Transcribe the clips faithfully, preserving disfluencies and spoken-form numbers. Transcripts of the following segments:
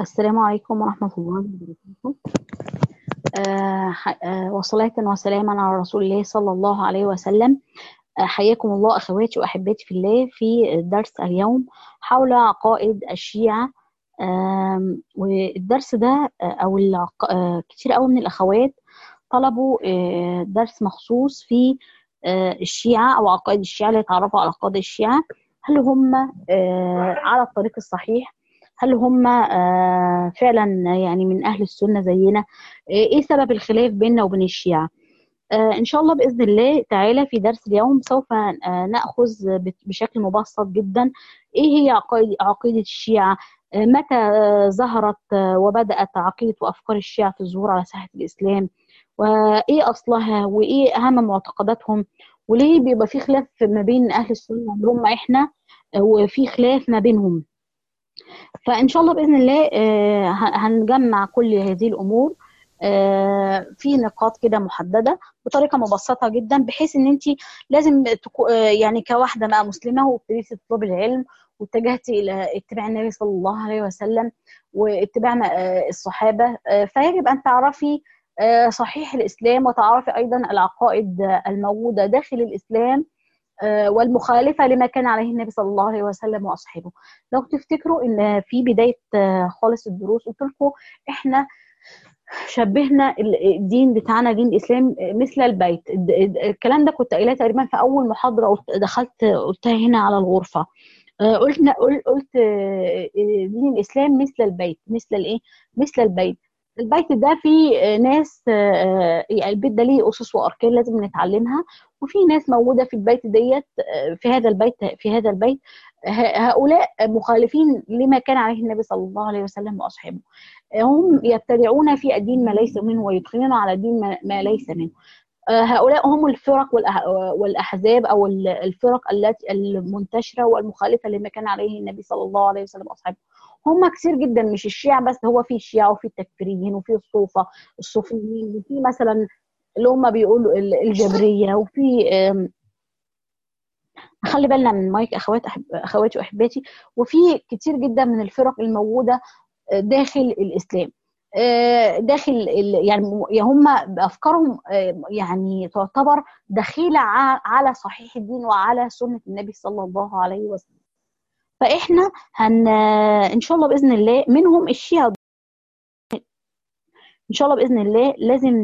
السلام عليكم ورحمة الله وبركاته. آه ح- آه وصلاة وسلاما على رسول الله صلى الله عليه وسلم. آه حياكم الله أخواتي وأحباتي في الله في درس اليوم حول عقائد الشيعة. آم، والدرس ده آه، أو العق... آه كتير قوي من الأخوات طلبوا آه درس مخصوص في آه الشيعة أو عقائد الشيعة، ليتعرفوا على عقائد الشيعة. هل هم آه على الطريق الصحيح؟ هل هم آه، فعلا يعني من أهل السنة زينا؟ آه، إيه سبب الخلاف بيننا وبين الشيعة؟ آه، إن شاء الله بإذن الله تعالى في درس اليوم سوف آه، نأخذ بت- بشكل مبسط جدا إيه هي عقائد عقيدة الشيعة. آه، متى آه، ظهرت آه، وبدأت عقيدة وأفكار الشيعة في الظهور على ساحة الإسلام، وإيه أصلها وإيه أهم معتقداتهم، وليه بيبقى في خلاف ما بين أهل السنة اللي هم إحنا، آه، وفي خلاف ما بينهم. فإن شاء الله بإذن الله آه، ه- هنجمع كل هذه الأمور آه، في نقاط كده محددة بطريقة مبسطة جدا، بحيث إن أنت لازم تكو آه، يعني كواحدة بقى مسلمة وابتديتي تطلبي العلم واتجهتي إلى اتباع النبي صلى الله عليه وسلم واتباع آه، الصحابة، آه، فيجب أن تعرفي آه، صحيح الإسلام، وتعرفي أيضا العقائد الموجودة داخل الإسلام آه، والمخالفة لما كان عليه النبي صلى الله عليه وسلم وأصحابه. لو تفتكروا إن في بداية آه، خالص الدروس قلت لكم إحنا شبهنا ال- الدين بتاعنا دين الإسلام مثل البيت. الد- الد- الكلام ده كنت قايلاه تقريبا في أول محاضرة قلت- دخلت قلتها هنا على الغرفة. آه، قلنا قل- قلت آه، آه، دين الإسلام مثل البيت. مثل الإيه؟ مثل البيت. البيت ده فيه آه، ناس، آه، آه، يعني البيت ده ليه أسس وأركان لازم نتعلمها، وفي ناس موجودة في البيت ديت آه، في هذا البيت في هذا البيت ه- هؤلاء مخالفين لما كان عليه النبي صلى الله عليه وسلم وأصحابه. هم يبتدعون في الدين ما ليس منه ويدخلون على الدين ما ما ليس منه. آه، هؤلاء هم الفرق والأح- والأحزاب أو ال- الفرق التي المنتشرة والمخالفة لما كان عليه النبي صلى الله عليه وسلم وأصحابه. هم كثير جدا، مش الشيعة بس، هو في الشيعة وفي التكفيريين وفي الصوفة الصوفيين، وفي مثلا اللي هم بيقولوا ال- الجبرية، وفي آم، خلي بالنا من المايك أخوات أحب أخواتي وأحباتي. وفي كتير جدا من الفرق الموجودة داخل الإسلام، آه، داخل ال- يعني هم بأفكارهم آه، يعني تعتبر دخيلة ع- على صحيح الدين وعلى سنة النبي صلى الله عليه وسلم. فإحنا هن إن شاء الله بإذن الله منهم الشيعة. إن شاء الله بإذن الله لازم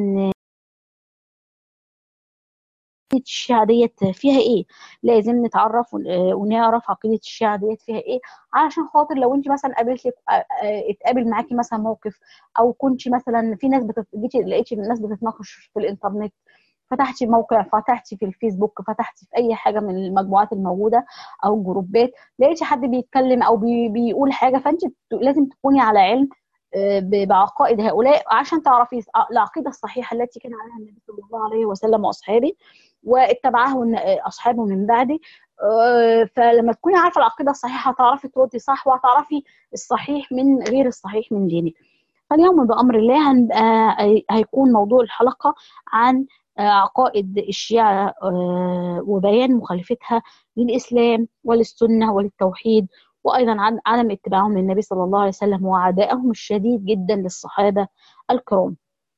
الشيعة ديت فيها ايه، لازم نتعرف ون- آه، ونعرف عقيدة الشيعة ديت فيها ايه، علشان خاطر لو انت مثلا قابلتي آه، آه، اتقابل معاكي مثلا موقف، او كنت مثلا في ناس بتت... جيتي لقيتي الناس بتتناقش في الانترنت، فتحتي موقع، فتحتي في الفيسبوك، فتحتي في اي حاجه من المجموعات الموجوده او الجروبات، لقيتي حد بيتكلم او بي... بيقول حاجه، فانت بت- لازم تكوني على علم آه، ب- بعقائد هؤلاء عشان تعرفي العقيده الصحيحه التي كان عليها النبي صلى الله عليه وسلم واصحابه واتبعه اصحابه من بعده. آه، فلما تكوني عارفه العقيده الصحيحه هتعرفي تردي صح، وهتعرفي الصحيح من غير الصحيح من دينك. فاليوم بامر الله هنبقى هيكون موضوع الحلقه عن آه، عقائد الشيعه آه، وبيان مخالفتها للاسلام وللسنه وللتوحيد، وايضا عن عدم اتباعهم للنبي صلى الله عليه وسلم وعدائهم الشديد جدا للصحابه الكرام.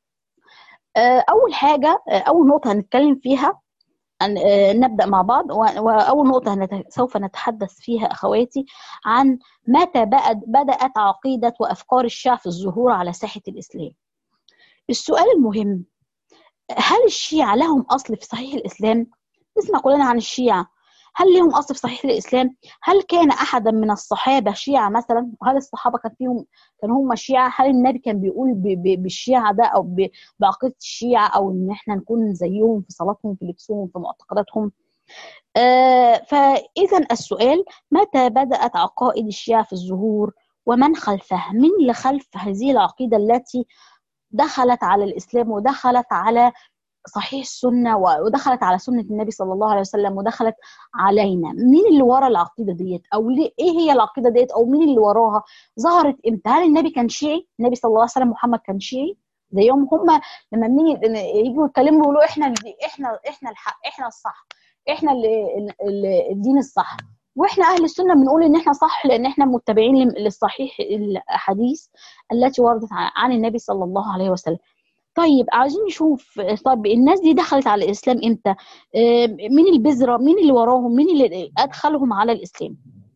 آه، اول حاجه آه، اول نقطه هنتكلم فيها أن آه، نبدأ مع بعض. و- وأول نقطة هنت- سوف نتحدث فيها أخواتي عن متى بقت- بدأت عقيدة وأفكار الشيعة في الظهور على ساحة الإسلام. السؤال المهم: هل الشيعة لهم أصل في صحيح الإسلام؟ نسمع كلنا عن الشيعة، هل لهم أصل في صحيح الإسلام؟ هل كان أحدا من الصحابة شيعة مثلا؟ وهل الصحابة كان فيهم كانوا هم شيعة؟ هل النبي كان بيقول ب- ب- بالشيعة ده أو ب- بعقيدة الشيعة، أو إن إحنا نكون زيهم في صلاتهم في لبسهم في معتقداتهم؟ آه، فإذا السؤال: متى بدأت عقائد الشيعة في الظهور، ومن خلفها؟ من اللي خلف هذه العقيدة التي دخلت على الإسلام ودخلت على صحيح السنة ودخلت على سنة النبي صلى الله عليه وسلم ودخلت علينا؟ مين اللي ورا العقيدة ديت، أو ليه إيه هي العقيدة ديت، أو مين اللي وراها؟ ظهرت إمتى؟ هل النبي كان شيعي؟ النبي صلى الله عليه وسلم محمد كان شيعي زيهم هم؟ لما بنيجي يجوا يتكلموا يقولوا احنا احنا احنا الحق، احنا الصح، احنا اللي اللي الدين الصح، واحنا اهل السنه بنقول ان احنا صح، لان احنا متبعين للصحيح الاحاديث التي وردت عن النبي صلى الله عليه وسلم. طيب عايزين نشوف، طب الناس دي دخلت على الاسلام امتى؟ مين البذره؟ مين اللي وراهم؟ مين اللي ادخلهم على الاسلام؟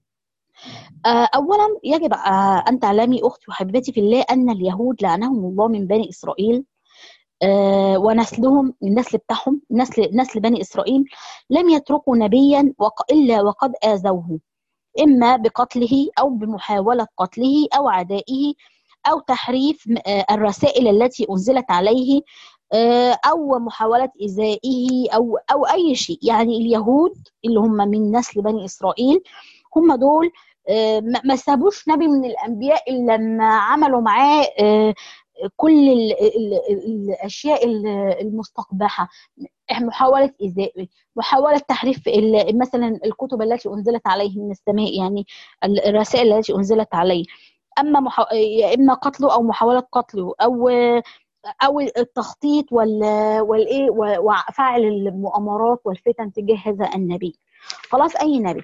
اولا يجب ان تعلمي اختي وحبيبتي في الله ان اليهود لعنهم الله من بني اسرائيل آه ونسلهم، النسل بتاعهم، نسل نسل بني اسرائيل لم يتركوا نبيا وق الا وقد اذوه، اما بقتله او بمحاوله قتله او عدائه او تحريف آه الرسائل التي انزلت عليه آه او محاوله ايذائه او او اي شيء. يعني اليهود اللي هم من نسل بني اسرائيل هم دول آه ما سابوش نبي من الانبياء الا لما عملوا معاه آه كل ال ال ال الاشياء المستقبحه، محاوله ايذاء، محاوله تحريف مثلا الكتب التي انزلت عليه من السماء، يعني الرسائل التي انزلت عليه، اما محا... يا اما قتله او محاوله قتله او او التخطيط وال والايه وفعل المؤامرات والفتن تجاه هذا النبي. خلاص اي نبي.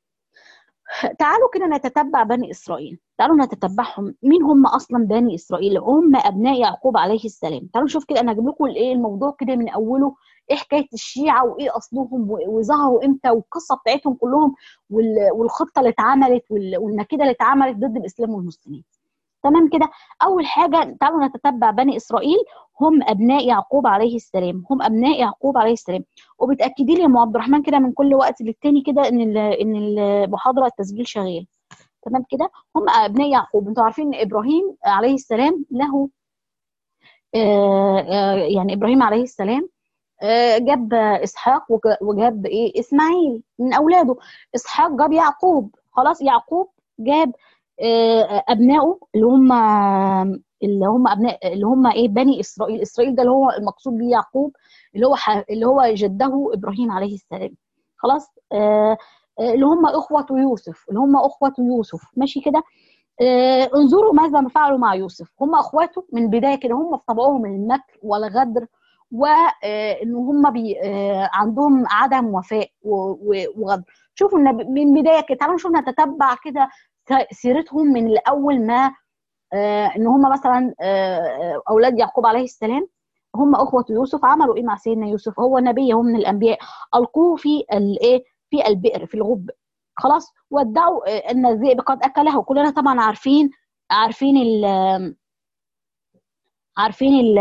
تعالوا كده نتتبع بني إسرائيل، تعالوا نتتبعهم. مين هم أصلا بني إسرائيل؟ هم أبناء يعقوب عليه السلام. تعالوا نشوف كده، أنا هجيب لكم الإيه الموضوع كده من أوله، إيه حكاية الشيعة وإيه أصلهم وظهروا إمتى والقصة بتاعتهم كلهم والخطة اللي اتعملت والمكيدة اللي اتعملت ضد الإسلام والمسلمين. تمام كده. أول حاجة تعالوا نتتبع بني إسرائيل، هم أبناء يعقوب عليه السلام، هم أبناء يعقوب عليه السلام. وبتأكدي لي يا أم عبد الرحمن كده من كل وقت للتاني كده إن إن المحاضرة التسجيل شغال. تمام كده. هم أبناء يعقوب. أنتوا عارفين إن إبراهيم عليه السلام له آه آه يعني إبراهيم عليه السلام آه جاب إسحاق وجاب إيه إسماعيل من أولاده. إسحاق جاب يعقوب. خلاص يعقوب جاب ابنائه اللي هم اللي هم ابناء اللي هم ايه بني اسرائيل. اسرائيل ده اللي هو المقصود بيه يعقوب، اللي هو اللي هو جده ابراهيم عليه السلام. خلاص آه اللي هم اخوه يوسف، اللي هم اخوه يوسف. ماشي كده. آه انظروا ماذا فعلوا مع يوسف. هم اخواته من البدايه كده، هم في طبعهم المكر والغدر، وان هم بي آه عندهم عدم وفاء وغدر. شوفوا من البدايه كده. تعالوا نشوف نتتبع كده سيرتهم من الاول، ما آه ان هم مثلا آه اولاد يعقوب عليه السلام، هم اخوه يوسف. عملوا ايه مع سيدنا يوسف؟ هو نبي، هو من الانبياء. القوه في الايه في البئر، في الغب. خلاص. وادعوا آه ان الذئب قد اكله. كلنا طبعا عارفين عارفين ال عارفين ال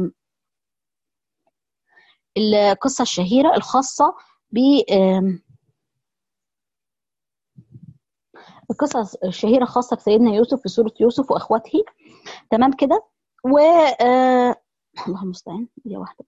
القصه الشهيره الخاصه ب القصص الشهيره الخاصه بسيدنا يوسف في سوره يوسف واخواته. تمام كده. و آه... الله المستعان، دي واحده.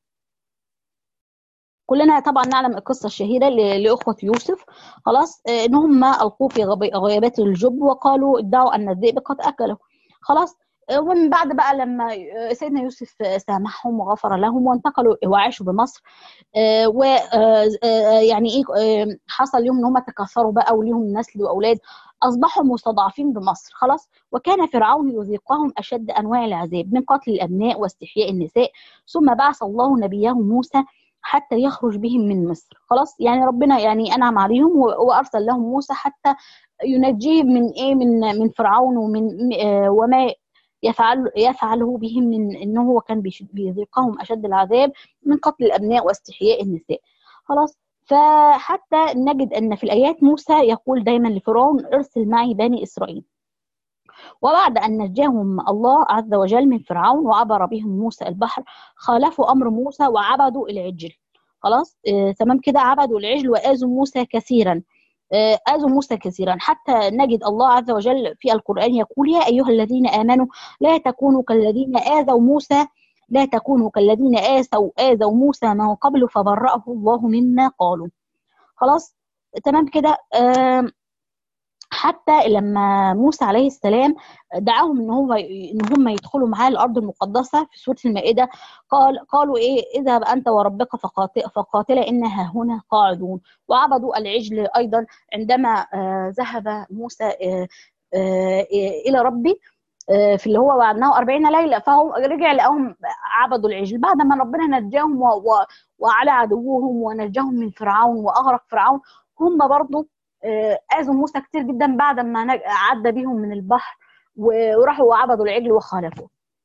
كلنا طبعا نعلم القصه الشهيره لاخوه يوسف. خلاص آه ان هم القوه في غيابات الجب وقالوا ادعوا ان الذئب قد اكله. خلاص. آه ومن بعد بقى لما سيدنا يوسف سامحهم وغفر لهم وانتقلوا وعاشوا بمصر، آه و آه يعني ايه آه حصل لهم ان هم تكاثروا بقى وليهم نسل واولاد، اصبحوا مستضعفين بمصر. خلاص. وكان فرعون يذيقهم اشد انواع العذاب من قتل الابناء واستحياء النساء، ثم بعث الله نبيه موسى حتى يخرج بهم من مصر. خلاص. يعني ربنا يعني انعم عليهم وارسل لهم موسى حتى ينجيهم من ايه من من فرعون ومن آه وما يفعل يفعله بهم من انه هو كان بيذيقهم اشد العذاب من قتل الابناء واستحياء النساء. خلاص. فحتى نجد ان في الايات موسى يقول دايما لفرعون ارسل معي بني اسرائيل. وبعد ان نجاهم الله عز وجل من فرعون وعبر بهم موسى البحر، خالفوا امر موسى وعبدوا العجل. خلاص. آه تمام كده. عبدوا العجل واذوا موسى كثيرا. آه اذوا موسى كثيرا حتى نجد الله عز وجل في القران يقول يا ايها الذين امنوا لا تكونوا كالذين اذوا موسى لا تكونوا كالذين آسوا آذوا موسى من قبل فبرأه الله مما قالوا. خلاص. تمام كده. آه حتى لما موسى عليه السلام دعاهم ان هو ان هم يدخلوا معاه الارض المقدسه في سوره المائده، قال قالوا ايه اذهب انت وربك فقاتل فقاتلا انها هنا قاعدون. وعبدوا العجل ايضا عندما آه ذهب موسى آه آه الى ربي في اللي هو وعدناه أربعين ليله، فهو رجع لقاهم عبدوا العجل بعد ما ربنا نجاهم وعلى عدوهم ونجاهم من فرعون واغرق فرعون. هم برضو اذوا موسى كتير جدا بعد ما عدى بيهم من البحر وراحوا عبدوا العجل وخالفوا.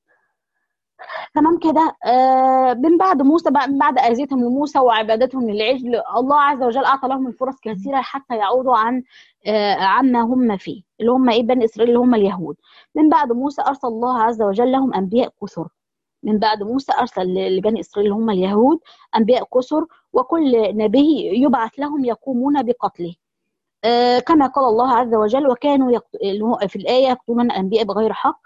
تمام كده. آه من بعد موسى من بعد اذيتهم لموسى وعبادتهم للعجل، الله عز وجل اعطى لهم الفرص كثيره حتى يعودوا عن آه عما هم فيه، اللي هم ايه؟ بني اسرائيل، اللي هم اليهود. من بعد موسى ارسل الله عز وجل لهم انبياء كثر. من بعد موسى ارسل لبني اسرائيل اللي هم اليهود انبياء كثر، وكل نبي يبعث لهم يقومون بقتله. آه كما قال الله عز وجل: وكانوا يقت... في الايه يقتلون الانبياء بغير حق.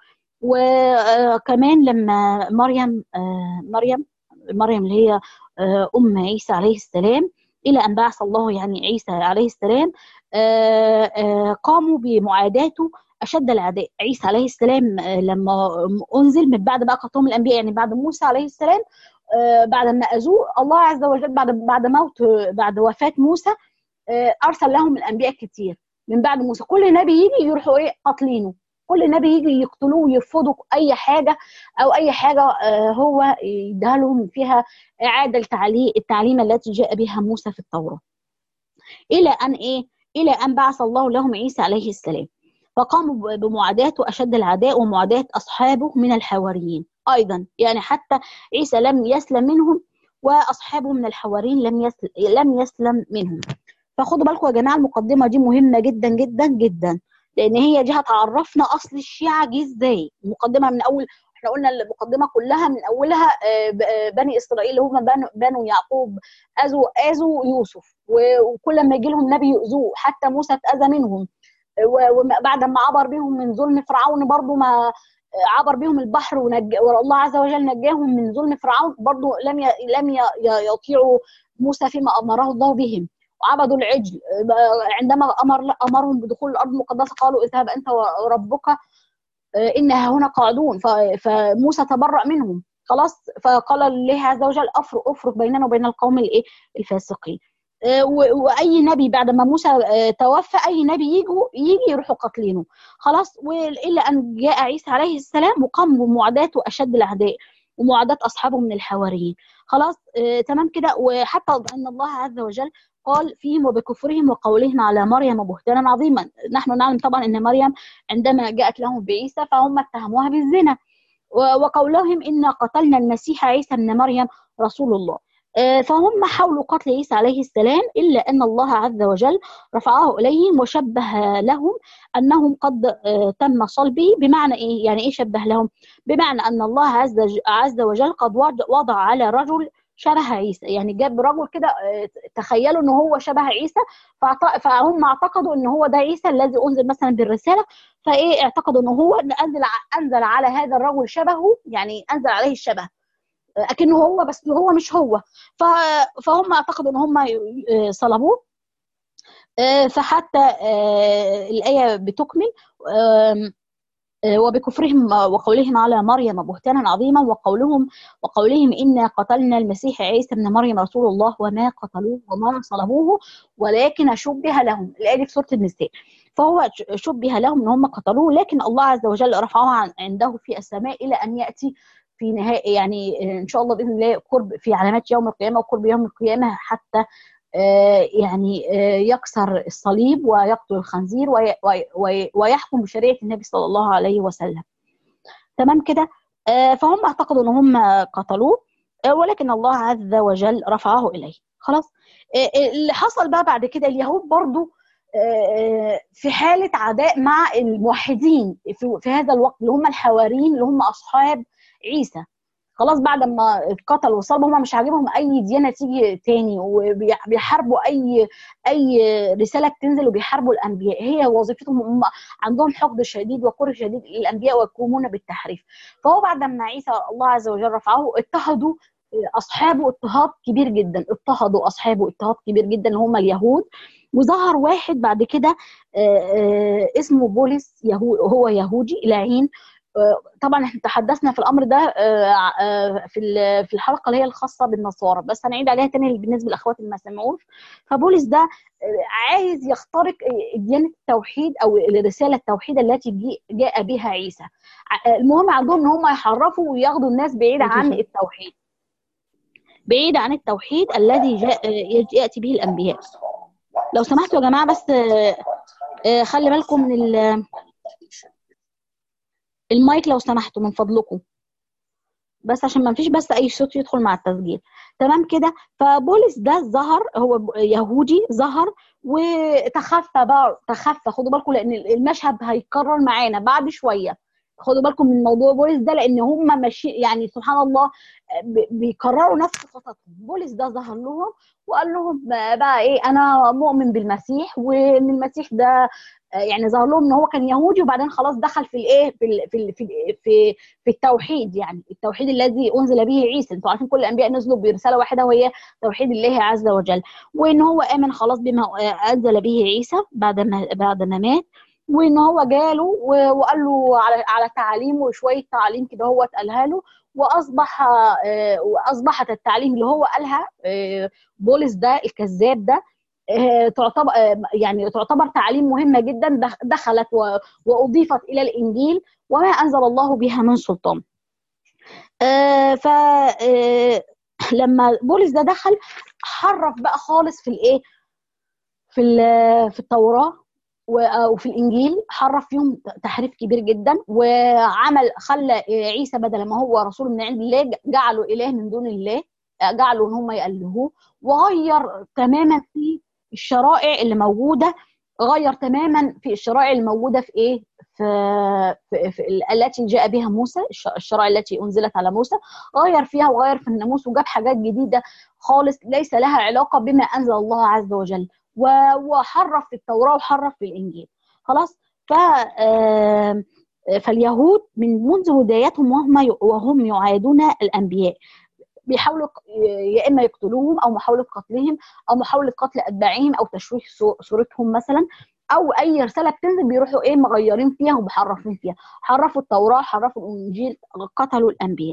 وكمان لما مريم آه مريم مريم اللي هي آه ام عيسى عليه السلام، الى ان بعث الله يعني عيسى عليه السلام، آه آه قاموا بمعاداته اشد العداء. عيسى عليه السلام آه لما انزل من بعد بقى قتلهم الانبياء، يعني بعد موسى عليه السلام، آه بعد ما اذوه الله عز وجل، بعد بعد موت بعد وفاه موسى، آه ارسل لهم الانبياء كتير. من بعد موسى كل نبي يجي يروحوا ايه؟ قاتلينه. كل نبي يجي يقتلوه ويرفضوا اي حاجه او اي حاجه آه هو يديها لهم فيها اعاده التعليم التعليم التي جاء بها موسى في التوراه. الى ان ايه؟ الى ان بعث الله لهم عيسى عليه السلام، فقاموا بمعاداته اشد العداء ومعاداه اصحابه من الحواريين ايضا. يعني حتى عيسى لم يسلم منهم، واصحابه من الحواريين لم يسلم لم يسلم منهم. فخدوا بالكم يا جماعه، المقدمه دي مهمه جدا جدا جدا، لان هي دي هتعرفنا اصل الشيعه جه ازاي. المقدمه من اول، احنا قلنا المقدمه كلها من اولها بني اسرائيل اللي هم بنو يعقوب اذوا اذوا يوسف، وكل ما يجي لهم نبي يؤذوه، حتى موسى اتاذى منهم، وبعد ما عبر بهم من ظلم فرعون برضو ما عبر بهم البحر ونج... والله عز وجل نجاهم من ظلم فرعون، برضو لم ي... لم ي... يطيعوا موسى فيما امره الله بهم، وعبدوا العجل. عندما امر امرهم بدخول الارض المقدسه قالوا: اذهب انت وربك انها هنا قاعدون. فموسى تبرأ منهم خلاص، فقال الله عز وجل: افرق افرق بيننا وبين القوم الايه؟ الفاسقين. واي نبي بعد ما موسى توفى، اي نبي يجي يجي يروحوا قاتلينه خلاص. والا ان جاء عيسى عليه السلام وقام بمعاداته اشد الاعداء ومعاداه اصحابه من الحواريين خلاص. آه تمام كده. وحتى ان الله عز وجل قال فيهم: وبكفرهم وقولهم على مريم بهتانا عظيما. نحن نعلم طبعا ان مريم عندما جاءت لهم بعيسى فهم اتهموها بالزنا، وقولهم إنا قتلنا المسيح عيسى ابن مريم رسول الله. فهم حاولوا قتل عيسى عليه السلام، إلا أن الله عز وجل رفعه إليهم وشبه لهم أنهم قد تم صلبه. بمعنى إيه؟ يعني إيه شبه لهم؟ بمعنى أن الله عز وجل قد وضع على رجل شبه عيسى، يعني جاب رجل كده تخيلوا ان هو شبه عيسى، فهم اعتقدوا ان هو ده عيسى الذي انزل مثلا بالرساله، فايه اعتقدوا ان هو انزل انزل على هذا الرجل شبهه، يعني انزل عليه الشبه اكنه هو، بس هو مش هو. فهم اعتقدوا ان هم صلبوه. فحتى الايه بتكمل: وبكفرهم وقولهم على مريم بهتانا عظيما، وقولهم وقولهم إنا قتلنا المسيح عيسى ابن مريم رسول الله وما قتلوه وما صلبوه ولكن شبه لهم. الآية دي في سورة النساء. فهو شبه لهم ان هم قتلوه، لكن الله عز وجل رفعه عنده في السماء الى ان ياتي في نهايه، يعني ان شاء الله باذن الله قرب في علامات يوم القيامه وقرب يوم القيامه، حتى آه يعني آه يكسر الصليب ويقتل الخنزير ويحكم بشريعه النبي صلى الله عليه وسلم. تمام كده. آه فهم اعتقدوا ان هم قتلوه، آه ولكن الله عز وجل رفعه اليه خلاص. آه اللي حصل بقى بعد كده، اليهود برضو في حالة عداء مع الموحدين في هذا الوقت، اللي هم الحواريين اللي هم أصحاب عيسى. خلاص بعد ما اتقتلوا وصلبوا، هم مش عاجبهم أي ديانة تيجي تاني، وبيحاربوا أي أي رسالة بتنزل، وبيحاربوا الأنبياء. هي وظيفتهم، هم عندهم حقد شديد وكره شديد للأنبياء ويقومون بالتحريف. فهو بعد ما عيسى الله عز وجل رفعه، اضطهدوا أصحابه اضطهاد كبير جدا، اضطهدوا أصحابه اضطهاد كبير جدا اللي هم اليهود. وظهر واحد بعد كده اسمه بولس، يهو هو يهودي لعين. طبعا احنا تحدثنا في الامر ده في في الحلقه اللي هي الخاصه بالنصارى، بس هنعيد عليها تاني بالنسبه للاخوات اللي ما سمعوش. فبولس ده عايز يخترق ديانه التوحيد او رساله التوحيد التي جاء بها عيسى. المهم عندهم ان هم يحرفوا وياخدوا الناس بعيد عن التوحيد، بعيد عن التوحيد الذي جاء ياتي به الانبياء. لو سمحتوا يا جماعه بس آه، آه، خلي بالكم من ال- المايك لو سمحتوا من فضلكم، بس عشان ما فيش بس اي صوت يدخل مع التسجيل. تمام كده. فبولس ده ظهر، هو ب- يهودي ظهر وتخفى بقى، تخفى. خدوا بالكم لان المشهد هيتكرر معانا بعد شويه. خدوا بالكم من موضوع بولس ده لان هم ماشي يعني سبحان الله ب- بيكرروا نفس خططهم. بولس ده ظهر لهم وقال لهم بقى ايه، انا مؤمن بالمسيح، وان المسيح ده يعني ظهر لهم ان هو كان يهودي وبعدين خلاص دخل في الايه في ال في ال في ال في في التوحيد، يعني التوحيد الذي انزل به عيسى. انتوا عارفين كل الانبياء نزلوا برساله واحده وهي توحيد الله عز وجل، وان هو امن خلاص بما انزل به عيسى بعد ما بعد ما مات، وان هو جاله و- وقال له على على تعاليم وشويه تعاليم كده هو قالها له، واصبح آه، واصبحت التعليم اللي هو قالها آه، بولس ده الكذاب ده آه، تعتبر آه، يعني تعتبر تعاليم مهمه جدا دخ- دخلت و- واضيفت الى الانجيل وما انزل الله بها من سلطان. آه ف آه لما بولس ده دخل حرف بقى خالص في الايه في ال- في التوراه و- وفي الانجيل، حرف فيهم تحريف كبير جدا، وعمل خلى عيسى بدل ما هو رسول من عند الله جعله اله من دون الله، جعلوا ان هم يألهوه، وغير تماما في الشرائع اللي موجوده. غير تماما في الشرائع الموجوده في ايه في, في, في التي جاء بها موسى، الش- الشرائع التي انزلت على موسى. غير فيها وغير في الناموس وجاب حاجات جديده خالص ليس لها علاقه بما انزل الله عز وجل، و- وحرف في التوراة وحرف في الإنجيل. خلاص. ف آم، فاليهود من منذ بدايتهم وهم وهم يعادون الأنبياء، بيحاولوا ق- يا إما يقتلوهم أو محاولة قتلهم أو محاولة قتل أتباعهم أو تشويه صو- صورتهم مثلا، أو أي رسالة بتنزل بيروحوا إيه مغيرين فيها ومحرفين فيها. حرفوا التوراة، حرفوا الإنجيل، قتلوا الأنبياء.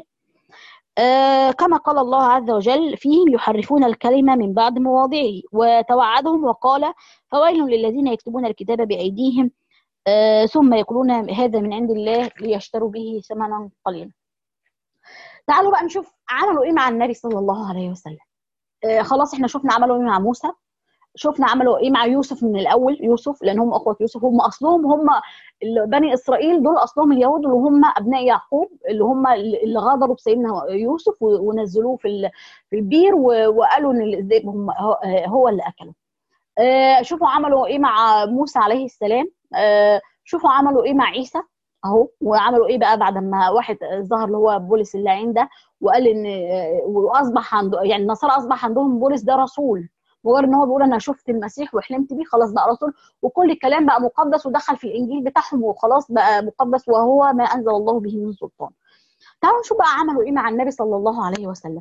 آه كما قال الله عز وجل فيهم يحرفون الكلمة من بعد مواضعه، وتوعدهم وقال فويل للذين يكتبون الكتاب بأيديهم آه ثم يقولون هذا من عند الله ليشتروا به ثمنا قليلا. تعالوا بقى نشوف عملوا ايه مع النبي صلى الله عليه وسلم. آه خلاص احنا شفنا عملوا ايه مع موسى، شفنا عملوا ايه مع يوسف من الاول. يوسف لان هم اخوه يوسف، هم اصلهم هم بني اسرائيل، دول اصلهم اليهود اللي هم ابناء يعقوب، اللي هم اللي غادروا بسيدنا يوسف ونزلوه في ال- في البير و- وقالوا ان الذئب هم هو هو اللي اكله. آه، شوفوا عملوا ايه مع موسى عليه السلام. آه، شوفوا عملوا ايه مع عيسى اهو. وعملوا ايه بقى بعد ما واحد ظهر اللي هو بولس اللعين ده وقال ان آه، واصبح عنده يعني النصارى اصبح عندهم بولس ده رسول. مجرد ان هو بيقول انا شفت المسيح وحلمت بيه خلاص بقى رسول، وكل الكلام بقى مقدس ودخل في الانجيل بتاعهم وخلاص بقى مقدس وهو ما انزل الله به من سلطان. تعالوا نشوف بقى عملوا ايه مع النبي صلى الله عليه وسلم.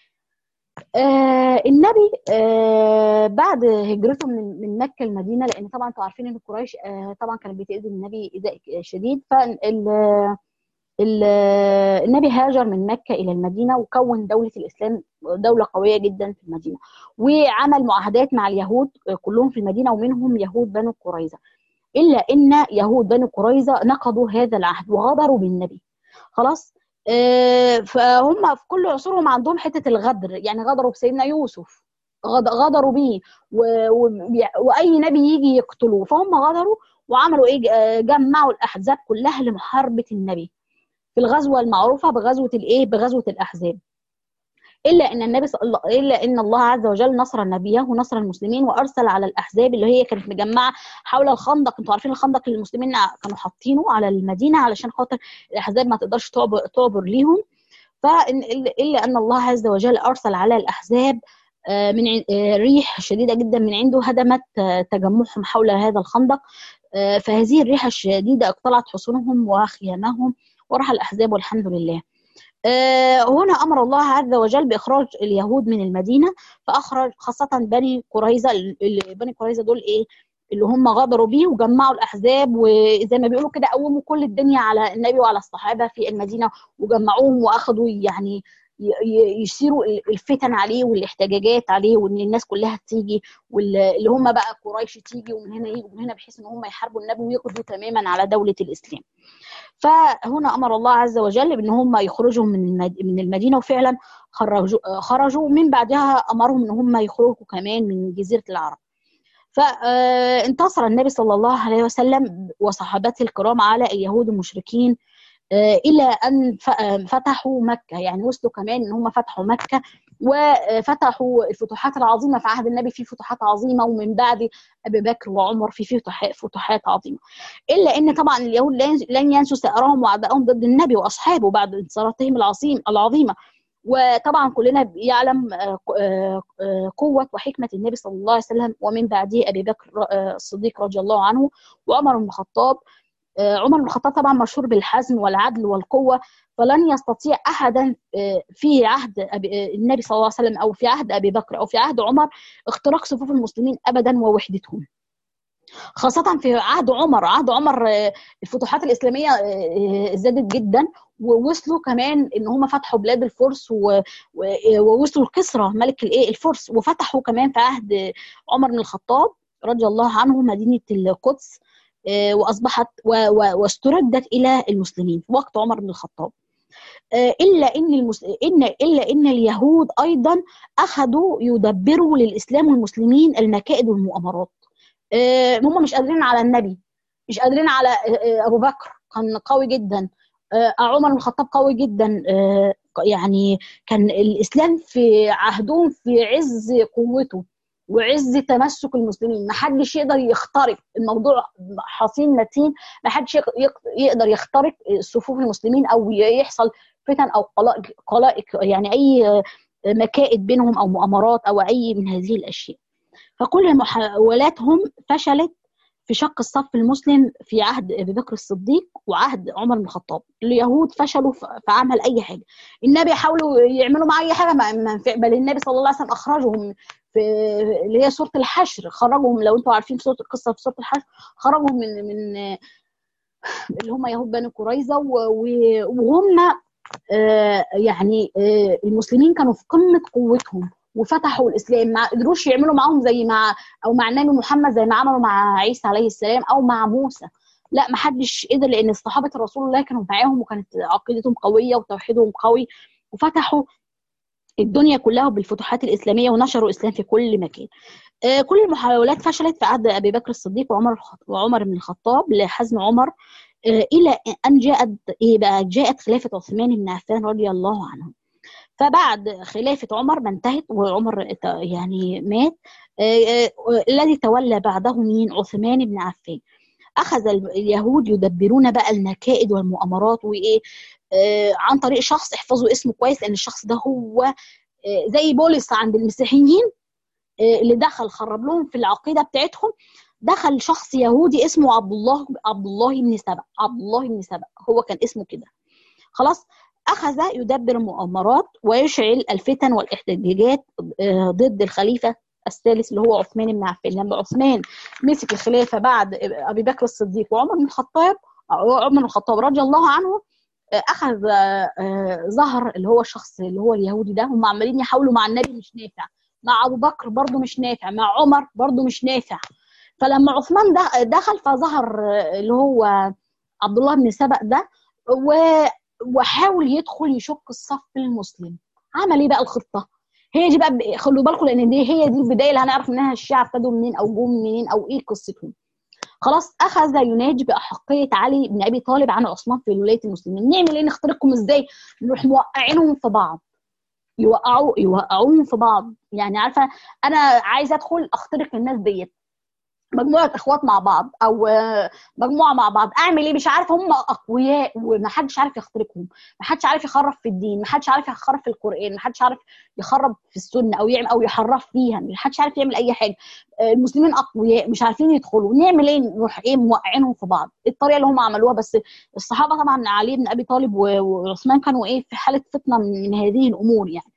آه النبي آه بعد هجرته من من مكه المدينه، لان طبعا انتوا عارفين ان قريش آه طبعا كانت بتأذي النبي ايذاء شديد. فال ال- النبي هاجر من مكه الى المدينه وكون دوله الاسلام، دوله قويه جدا في المدينه، وعمل معاهدات مع اليهود كلهم في المدينه ومنهم يهود بنو قريظه. الا ان يهود بنو قريظه نقضوا هذا العهد وغدروا بالنبي. خلاص. آه، فهم في كل عصورهم عندهم حته الغدر، يعني غدروا بسيدنا يوسف، غد- غدروا بيه و- و- واي نبي يجي يقتلوه، فهم غدروا وعملوا ايه آه، جمعوا الاحزاب كلها لمحاربه النبي في الغزوه المعروفه بغزوه الايه بغزوه الاحزاب. الا ان النبي صلى الله الا ان الله عز وجل نصر نبيه ونصر المسلمين وارسل على الاحزاب اللي هي كانت مجمعه حول الخندق. انتوا عارفين الخندق اللي المسلمين كانوا حاطينه على المدينه علشان خاطر الاحزاب ما تقدرش تعبر, تعبر ليهم. فإن الا ان الله عز وجل ارسل على الاحزاب آه، من ع- آه، ريح شديده جدا من عنده هدمت آه، تجمعهم حول هذا الخندق. آه، فهذه الريح الشديده اقتلعت حصونهم وخيامهم وراح الاحزاب والحمد لله. آه، هنا امر الله عز وجل باخراج اليهود من المدينه، فاخرج خاصه بني قريظه. ال- بني قريظه دول ايه اللي هم غدروا بيه وجمعوا الاحزاب وزي ما بيقولوا كده قوموا كل الدنيا على النبي وعلى الصحابه في المدينه وجمعوهم واخذوا يعني ي- ي- يثيروا الفتن عليه والاحتجاجات عليه وان الناس كلها تيجي واللي هم بقى قريش تيجي ومن هنا يجوا ومن هنا بحيث ان هم يحاربوا النبي ويقضوا تماما على دوله الاسلام. فهنا امر الله عز وجل بان هم يخرجوا من من المدينه وفعلا خرجوا خرجوا من بعدها امرهم ان هم يخرجوا كمان من جزيره العرب. فانتصر النبي صلى الله عليه وسلم وصحابته الكرام على اليهود المشركين إلى أن فتحوا مكة. يعني وصلوا كمان إن هم فتحوا مكة وفتحوا الفتوحات العظيمة. في عهد النبي في فتوحات عظيمة، ومن بعد أبي بكر وعمر في فتوحات عظيمة. إلا أن طبعا اليهود لن ينسوا ثأرهم وعدائهم ضد النبي وأصحابه بعد انتصاراتهم العظيم العظيمة. وطبعا كلنا يعلم قوة وحكمة النبي صلى الله عليه وسلم، ومن بعده أبي بكر الصديق رضي الله عنه وعمر بن الخطاب. عمر بن الخطاب طبعا مشهور بالحزم والعدل والقوة، فلن يستطيع أحدا في عهد النبي صلى الله عليه وسلم أو في عهد أبي بكر أو في عهد عمر اختراق صفوف المسلمين أبدا ووحدتهم. خاصة في عهد عمر. عهد عمر الفتوحات الإسلامية زادت جدا، ووصلوا كمان ان هم فتحوا بلاد الفرس ووصلوا لكسرى ملك الايه الفرس، وفتحوا كمان في عهد عمر بن الخطاب رضي الله عنه مدينة القدس، واصبحت واستردت الى المسلمين في وقت عمر بن الخطاب. الا ان المس... ان الا ان اليهود ايضا اخذوا يدبروا للاسلام والمسلمين المكائد والمؤامرات. هم مش قادرين على النبي، مش قادرين على ابو بكر كان قوي جدا، عمر بن الخطاب قوي جدا. يعني كان الاسلام في عهدهم في عز قوته وعز تمسك المسلمين، ما حدش يقدر يخترق الموضوع، حصين متين، ما حدش يقدر يخترق صفوف المسلمين او يحصل فتن او قلائق، يعني اي مكائد بينهم او مؤامرات او اي من هذه الاشياء. فكل محاولاتهم فشلت في شق الصف المسلم في عهد ابي بكر الصديق وعهد عمر بن الخطاب. اليهود فشلوا في عمل اي حاجه. النبي حاولوا يعملوا معاه اي حاجه، ما بل النبي صلى الله عليه وسلم اخرجهم في اللي هي سوره الحشر، خرجهم لو انتم عارفين سوره القصه في سوره الحشر، خرجهم من من اللي هم يهود بني قريظه، وهم يعني المسلمين كانوا في قمه قوتهم وفتحوا الاسلام، ما قدروش يعملوا معاهم زي مع او مع النبي محمد زي ما عملوا مع عيسى عليه السلام او مع موسى. لا، ما حدش قدر، لان صحابه الرسول الله كانوا معاهم وكانت عقيدتهم قويه وتوحيدهم قوي، وفتحوا الدنيا كلها بالفتوحات الاسلاميه ونشروا الاسلام في كل مكان. آه كل المحاولات فشلت في عهد ابي بكر الصديق وعمر وعمر بن الخطاب لحزم عمر، آه الى ان جاءت ايه بقى جاءت خلافه عثمان بن عفان رضي الله عنه. فبعد خلافة عمر ما انتهت وعمر يعني مات، الذي تولى بعده مين؟ عثمان بن عفان. أخذ اليهود يدبرون بقى المكائد والمؤامرات وإيه عن طريق شخص، احفظوا اسمه كويس لأن الشخص ده هو زي بولس عند المسيحيين اللي دخل خرب لهم في العقيدة بتاعتهم. دخل شخص يهودي اسمه عبد الله عبد الله بن سبأ عبد الله بن سبأ هو كان اسمه كده. خلاص، أخذ يدبر المؤامرات ويشعل الفتن والاحتجاجات ضد الخليفة الثالث اللي هو عثمان بن عفان. لما عثمان مسك الخلافة بعد أبي بكر الصديق وعمر بن الخطاب عمر بن الخطاب رضي الله عنه، أخذ ظهر اللي هو الشخص اللي هو اليهودي ده. هم عمالين يحاولوا مع النبي مش نافع، مع أبو بكر برضو مش نافع، مع عمر برضو مش نافع. فلما عثمان دخل فظهر اللي هو عبد الله بن سبأ ده و وحاول يدخل يشق الصف المسلم. عمل ايه بقى الخطه؟ هي دي بقى، خلوا بالكم لان دي هي دي البدايه اللي هنعرف منها الشيعة ابتدوا منين او جم منين او ايه قصتهم. خلاص، اخذ يناجي باحقيه علي بن ابي طالب عن عثمان في ولايه المسلمين. نعمل ايه؟ نخترقهم ازاي؟ نروح موقعينهم في بعض، يوقعوا يوقعوهم في بعض. يعني عارفه، انا عايزه ادخل اخترق الناس ديت، مجموعه اخوات مع بعض او مجموعه مع بعض، اعمل ايه؟ مش عارفه، هم اقوياء ومحدش عارف يخترقهم، محدش عارف يخرف في الدين، محدش عارف يخرف في القران، محدش عارف يخرب في السنه او يعمل او يحرف فيها، محدش عارف يعمل اي حاجه. المسلمين اقوياء مش عارفين يدخلوا، نعمل ايه؟ نروح ايه؟ موقعينهم في بعض. الطريقه اللي هم عملوها. بس الصحابه طبعا علي بن ابي طالب وعثمان كانوا ايه في حاله فتنه من هذه الامور يعني.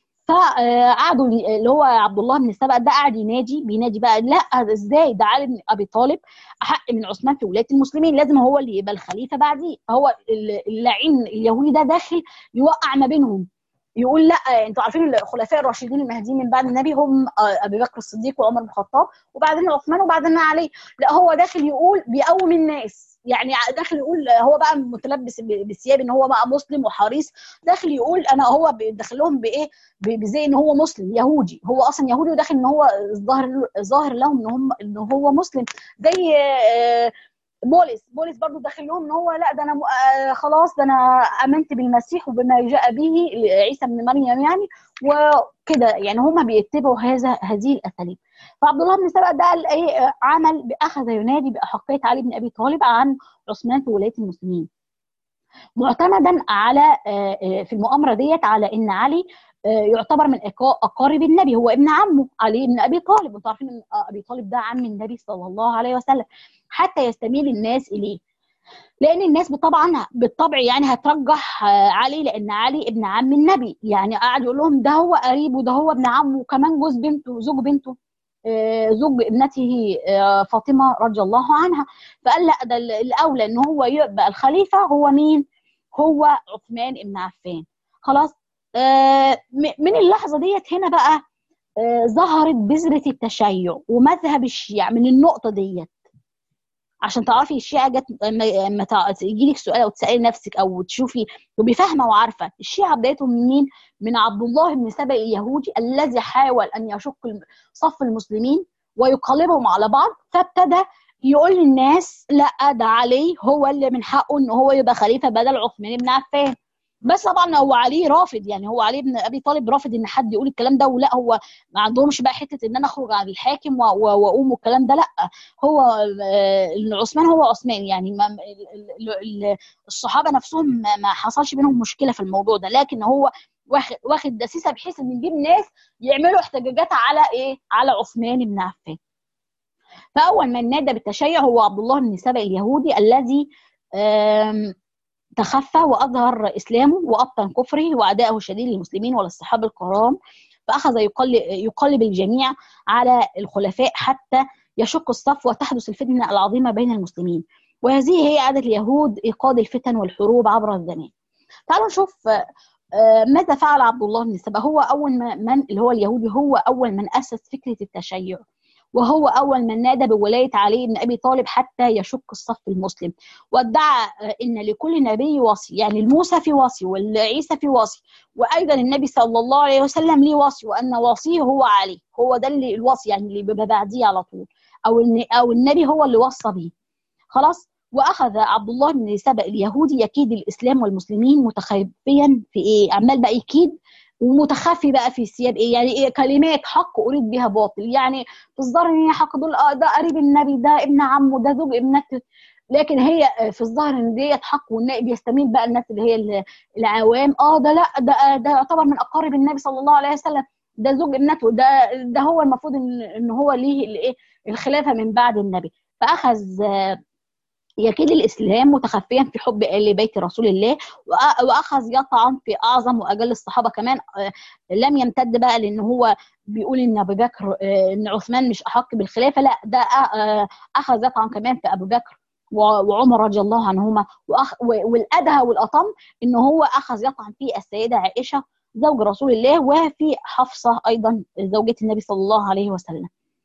فقعدوا اللي هو عبد الله بن سبأ ده قاعد ينادي بينادي بقى، لا ازاي ده علي بن ابي طالب احق من عثمان في ولايه المسلمين، لازم هو اللي يبقى الخليفه بعديه. فهو اللعين اليهودي ده داخل يوقع ما بينهم، يقول لا انتوا عارفين الخلفاء الراشدين المهديين من بعد النبي هم ابي بكر الصديق وعمر بن الخطاب وبعدين عثمان وبعدين علي. لا هو داخل يقول بيقوم الناس، يعني داخل يقول هو بقى متلبس بثياب ان هو بقى مسلم وحريص، داخل يقول انا هو داخل لهم بايه؟ بزي ان هو مسلم يهودي، هو اصلا يهودي وداخل ان هو ظاهر ظاهر لهم ان هم ان هو مسلم. زي بولس بولس برضو داخل لهم ان هو لا ده انا آه خلاص ده انا امنت بالمسيح وبما جاء به عيسى ابن مريم يعني وكده، يعني هم بيتبعوا هذا هذه الاساليب. فعبد الله بن سبأ ده قال ايه؟ عمل اخذ ينادي باحقيه علي بن ابي طالب عن عثمان في ولايه المسلمين، معتمدا على آه في المؤامره ديت على ان علي يعتبر من اقارب النبي، هو ابن عمه علي بن ابي طالب، وانتم عارفين ان ابي طالب ده عم النبي صلى الله عليه وسلم، حتى يستميل الناس اليه. لان الناس طبعا بالطبع يعني هترجح علي لان علي ابن عم النبي، يعني قاعد يقول لهم ده هو قريبه ده هو ابن عمه وكمان جوز بنته زوج بنته زوج ابنته فاطمه رضي الله عنها. فقال لا ده الاولى ان هو يبقى الخليفه هو مين؟ هو عثمان بن عفان. خلاص. من اللحظه ديت هنا بقى ظهرت بذره التشيع ومذهب الشيعة من النقطه ديت. عشان تعرفي الشيعة جت لما يجي لك سؤال او تسالي نفسك او تشوفي تبقي فاهمه وعارفه الشيعة بدايتهم منين؟ من عبد الله بن سبأ اليهودي الذي حاول ان يشق صف المسلمين ويقلبهم على بعض، فابتدى يقول للناس لا ده علي هو اللي من حقه ان هو يبقى خليفه بدل عثمان بن عفان. بس طبعا هو علي رافض، يعني هو علي بن ابي طالب رافض ان حد يقول الكلام ده، ولا هو ما عندهمش بقى حته ان انا اخرج عن الحاكم واقوم والكلام ده، لا هو عثمان هو عثمان، يعني ما الصحابه نفسهم ما حصلش بينهم مشكله في الموضوع ده، لكن هو واخد واخد دسيسه بحيث ان يجيب ناس يعملوا احتجاجات على ايه؟ على عثمان بن عفان. فاول من نادى بالتشيع هو عبد الله بن سبأ اليهودي الذي تخفى واظهر اسلامه وابطن كفره وادائه الشديد للمسلمين وللصحابه الكرام، فاخذ يقلب, يقلب الجميع على الخلفاء حتى يشق الصف وتحدث الفتنه العظيمه بين المسلمين، وهذه هي عاده اليهود ايقاد الفتن والحروب عبر الزمان. تعالوا نشوف ماذا فعل عبد الله بن سبأ. هو اول من اللي هو اليهودي هو اول من اسس فكره التشيع، وهو أول من نادى بولاية علي بن أبي طالب حتى يشق الصف المسلم، وادعى إن لكل نبي وصي، يعني الموسى في وصي والعيسى في وصي، وأيضا النبي صلى الله عليه وسلم ليه وصي، وأن وصيه هو علي، هو ده اللي الوصي يعني اللي بيبقى بعديه على طول، أو أو النبي هو اللي وصى بيه. خلاص. واخذ عبد الله بن سبأ اليهودي يكيد الاسلام والمسلمين متخفيا في ايه؟ عمال بقى يكيد ومتخفي بقى في ثياب ايه؟ يعني ايه؟ كلمات حق اريد بها باطل، يعني تصدر ان هي حق دول اه ده قريب النبي ده ابن عمه ده زوج ابنته، لكن هي في الظاهر ان ديت حق، والنبي بيستميل بقى الناس اللي هي العوام اه ده لا ده ده يعتبر من اقارب النبي صلى الله عليه وسلم، ده زوج ابنته، ده ده هو المفروض ان ان هو ليه الايه؟ الخلافه من بعد النبي. فاخذ يكيد الاسلام متخفيا في حب ال بيت رسول الله، واخذ يطعن في اعظم واجل الصحابه كمان. لم يمتد بقى لان هو بيقول ان ابو بكر ان عثمان مش احق بالخلافه، لا ده اخذ يطعن كمان في ابو بكر وعمر رضي الله عنهما، والادهى والاطم ان هو اخذ يطعن في السيده عائشه زوج رسول الله، وفي حفصه ايضا زوجة النبي صلى الله عليه وسلم.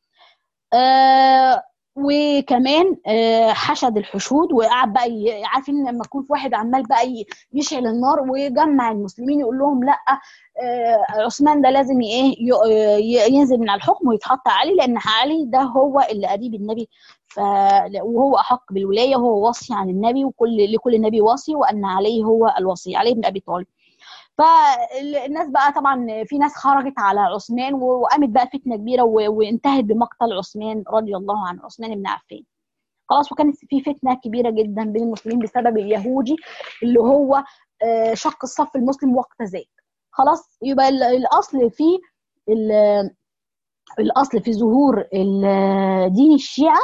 أه وكمان حشد الحشود وقعد بقى، عارفين لما يكون في واحد عمال بقى يشعل النار ويجمع المسلمين يقول لهم لا عثمان ده لازم ايه ينزل من على الحكم ويتحط علي، لان علي ده هو اللي قريب النبي ف وهو احق بالولايه وهو وصي عن النبي، وكل لكل نبي وصي، وان عليه هو الوصي، علي بن ابي طالب. فالناس بقى طبعا في ناس خرجت على عثمان وقامت بقى فتنه كبيره وانتهت بمقتل عثمان رضي الله عنه، عثمان بن عفان. خلاص. وكانت في فتنه كبيره جدا بين المسلمين بسبب اليهودي اللي هو شق الصف المسلم وقت ذاك. خلاص. يبقى الاصل في الاصل في ظهور دين الشيعه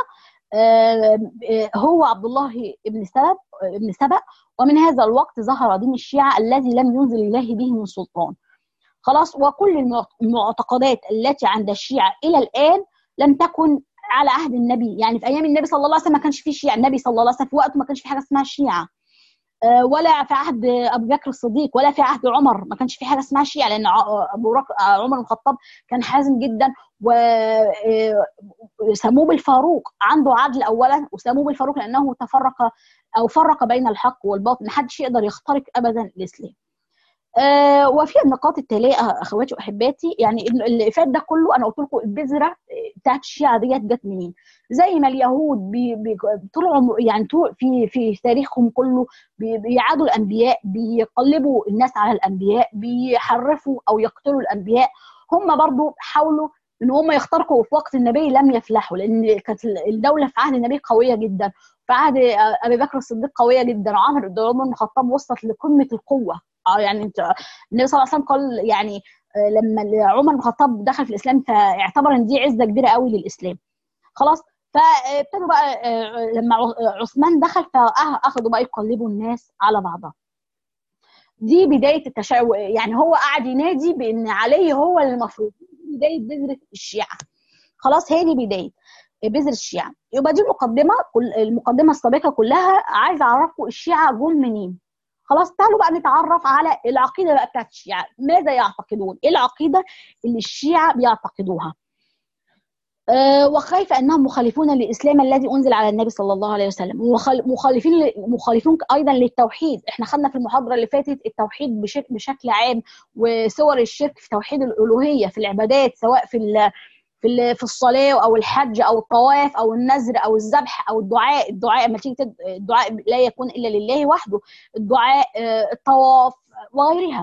هو عبد الله بن سبأ ابن سبأ ومن هذا الوقت ظهر دين الشيعة الذي لم ينزل الله به من سلطان. خلاص. وكل المعتقدات التي عند الشيعة إلى الآن لم تكن على عهد النبي، يعني في أيام النبي صلى الله عليه وسلم ما كانش فيه شيعة، النبي صلى الله عليه وسلم في وقته ما كانش في حاجة اسمها الشيعة. ولا في عهد ابو بكر الصديق ولا في عهد عمر، ما كانش في حاجه اسمها شيعه، لان ابو عمر بن الخطاب كان حازم جدا وسموه بالفاروق، عنده عدل اولا، وسموه بالفاروق لانه تفرق او فرق بين الحق والباطل، ما حدش يقدر يخترق ابدا الاسلام. آه وفي النقاط التاليه اخواتي واحباتي، يعني اللي فات ده كله انا قلت لكم البذره بتاعت الشيعه ديت جت منين. زي ما اليهود بي بي طول عمر يعني في في تاريخهم كله بي بيعادوا الانبياء، بيقلبوا الناس على الانبياء، بيحرفوا او يقتلوا الانبياء، هم برضو حاولوا ان هم يخترقوا في وقت النبي، لم يفلحوا، لان كانت الدوله في عهد النبي قويه جدا، في عهد ابي بكر الصديق قويه جدا، وعمر بن الخطاب وصلت لقمه القوه. اه يعني انت النبي صلى الله عليه وسلم قال يعني لما عمر بن الخطاب دخل في الاسلام فاعتبر ان دي عزه كبيره قوي للاسلام. خلاص، فابتدوا بقى لما عثمان دخل فاخذوا بقى يقلبوا الناس على بعضها. دي بدايه التشيع، يعني هو قاعد ينادي بان علي هو اللي المفروض، بدايه بذره الشيعه. خلاص، هي دي بدايه بذره الشيعه. يبقى دي المقدمه، المقدمه السابقه كلها عايزه اعرفكم الشيعه جم منين. خلاص، تعالوا بقى نتعرف على العقيده بقى بتاعت الشيعه، ماذا يعتقدون؟ ايه العقيده اللي الشيعه بيعتقدوها؟ أه وكيف انهم مخالفون للاسلام الذي انزل على النبي صلى الله عليه وسلم، مخالفين مخالفون ايضا للتوحيد. احنا خدنا في المحاضره اللي فاتت التوحيد بشكل بشكل عام، وصور الشرك في توحيد الالوهيه في العبادات، سواء في في في الصلاه او الحج او الطواف او النذر او الذبح او الدعاء. الدعاء لما تيجي الدعاء لا يكون الا لله وحده، الدعاء، الطواف وغيرها.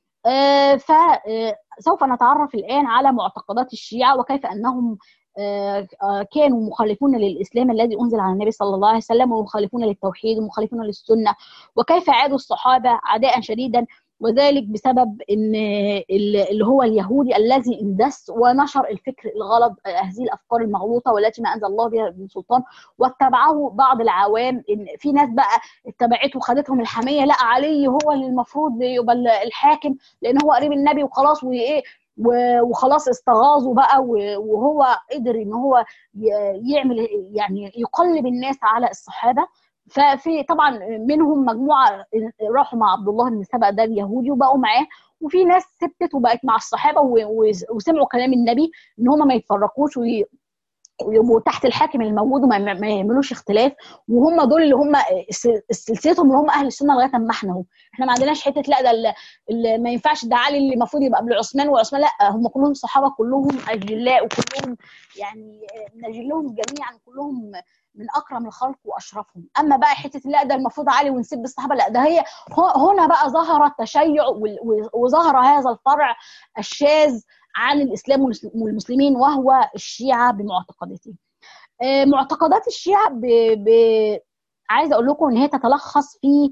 فسوف نتعرف الان على معتقدات الشيعه وكيف انهم كانوا مخالفون للاسلام الذي انزل على النبي صلى الله عليه وسلم، ومخالفون للتوحيد ومخالفون للسنه، وكيف عادوا الصحابه عداء شديدا، وذلك بسبب ان اللي هو اليهودي الذي اندس ونشر الفكر الغلط، هذه الافكار المغلوطه والتي ما انزل الله بها من سلطان، واتبعه بعض العوام. ان في ناس بقى اتبعته وخدتهم الحميه، لا علي هو اللي المفروض يبقى الحاكم لان هو قريب النبي وخلاص، وايه وخلاص استغاظوا بقى، وهو قدر ان هو يعمل يعني يقلب الناس على الصحابه. ففي طبعا منهم مجموعه راحوا مع عبد الله بن سبأ ده اليهودي وبقوا معاه، وفي ناس ثبتت وبقت مع الصحابه وسمعوا كلام النبي ان هم ما يتفرقوش ويبقوا تحت الحاكم الموجود وما يعملوش اختلاف، وهم دول اللي هم سلسلتهم اللي هم اهل السنه لغايه اما احنا اهو. احنا ما عندناش حته لا ده اللي ما ينفعش، ده علي اللي المفروض يبقى قبل عثمان وعثمان، لا، هم كلهم صحابه، كلهم اجلاء، وكلهم يعني نجلهم جميعا، كلهم من اكرم الخلق واشرفهم. اما بقى حته لا ده المفروض علي ونسب الصحابه، لا، ده هي هنا بقى ظهر التشيع وظهر هذا الفرع الشاذ عن الاسلام والمسلمين، وهو الشيعه بمعتقداتهم. معتقدات الشيعه ب... ب... عايزه اقول لكم ان هي تتلخص في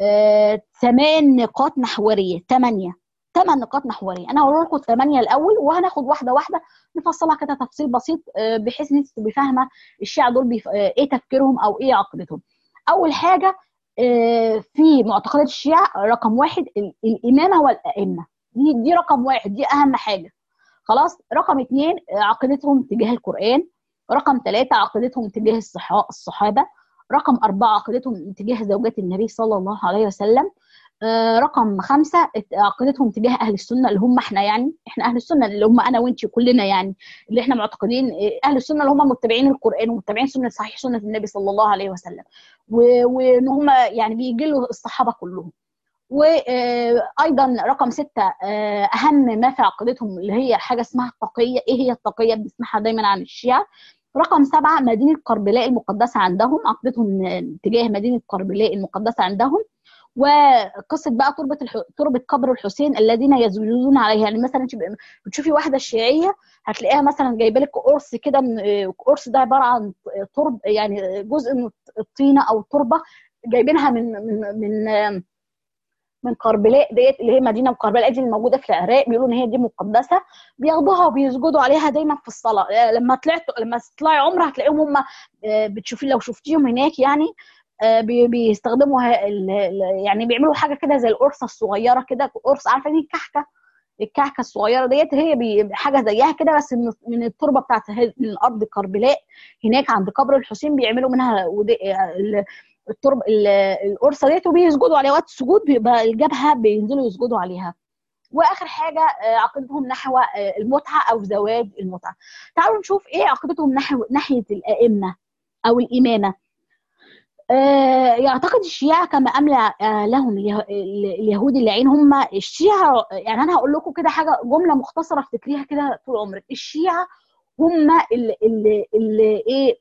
ثمان نقاط محوريه، ثمانيه ثمان نقاط محوريه. انا هقول لكم الثمانيه الاول، وهناخد واحده واحده نفصلها كده تفصيل بسيط، بحيث ان انت تبقي فاهمه الشيعه دول بيف... ايه تفكيرهم او ايه عقيدتهم. اول حاجه في معتقدات الشيعه، رقم واحد الامامه والائمه، دي دي رقم واحد، دي اهم حاجه. خلاص، رقم اثنين عقيدتهم تجاه القرآن، رقم ثلاثة عقيدتهم تجاه الصحابة، رقم أربعة عقيدتهم تجاه زوجات النبي صلى الله عليه وسلم، آه رقم خمسة عقيدتهم تجاه أهل السنة اللي هم احنا، يعني احنا أهل السنة اللي هم أنا وانتي كلنا، يعني اللي احنا معتقدين أهل السنة اللي هم متبعين القرآن ومتبعين سنة صحيح سنة النبي صلى الله عليه وسلم، وان هم يعني بيجلوا الصحابة كلهم. وايضا رقم ستة اهم ما في عقيدتهم اللي هي حاجه اسمها التقيه. ايه هي التقيه؟ بنسمعها دايما عن الشيعه. رقم سبعة مدينه كربلاء المقدسه عندهم، عقيدتهم تجاه مدينه كربلاء المقدسه عندهم، وقصه بقى تربه الح... تربه قبر الحسين الذين يزولون عليها. يعني مثلا انت بتشوفي واحده شيعيه هتلاقيها مثلا جايبه لك قرص كده، القرص ده عباره عن ترب، يعني جزء من الطينه او التربه جايبينها من من من من كربلاء ديت، اللي هي مدينه كربلاء دي الموجوده في العراق، بيقولوا ان هي دي مقدسه، بياخدوها وبيسجدوا عليها دايما في الصلاه. لما طلعت لما تطلعي عمره هتلاقيهم هم بتشوفي، لو شفتيهم هناك يعني بيستخدموا يعني بيعملوا حاجه كده زي القرصه الصغيره كده، قرص، عارفه دي الكحكه، الكحكه الصغيره ديت هي حاجه زيها كده، بس من التربه بتاعت من الارض كربلاء هناك عند قبر الحسين، بيعملوا منها الترب القرصه ديت وبيسجدوا عليها، وقت السجود بيبقى الجبهه بينزلوا يسجدوا عليها. واخر حاجه عقيدتهم نحو المتعه او زواج المتعه. تعالوا نشوف ايه عقيدتهم نحو ناحيه الائمه او الامامه. آه يعتقد الشيعة كما أملى آه لهم اليهود اللعين هم الشيعة. يعني أنا هقول لكم كده حاجة، جملة مختصرة افتكريها كده طول عمرك. الشيعة هم ال ال ال إيه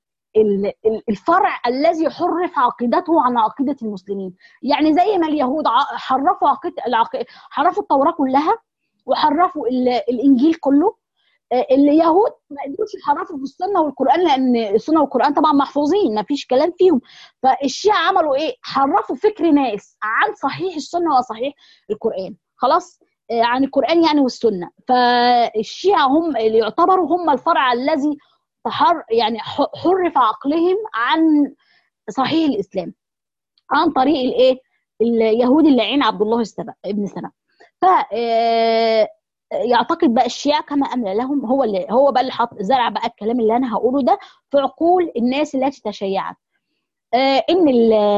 الفرع الذي حرف عقيدته عن عقيدة المسلمين. يعني زي ما اليهود حرفوا عقيدة حرفوا التوراة كلها وحرفوا الإنجيل كله، اليهود ما قدروش يحرفوا في السنه والقران، لان السنه والقران طبعا محفوظين ما فيش كلام فيهم. فالشيعة عملوا ايه؟ حرفوا فكر ناس عن صحيح السنه وصحيح القران، خلاص عن القران يعني والسنه. فالشيعة هم اللي يعتبروا هم الفرع الذي تحر يعني حرف عقلهم عن صحيح الاسلام عن طريق الايه؟ اليهود اللعين عبد الله السبع ابن سبع. ف يعتقد بقى الشيعة كما أملى لهم، هو اللي هو بقى اللي حط زرع بقى الكلام اللي أنا هقوله ده في عقول الناس التي تشيعت. آه إن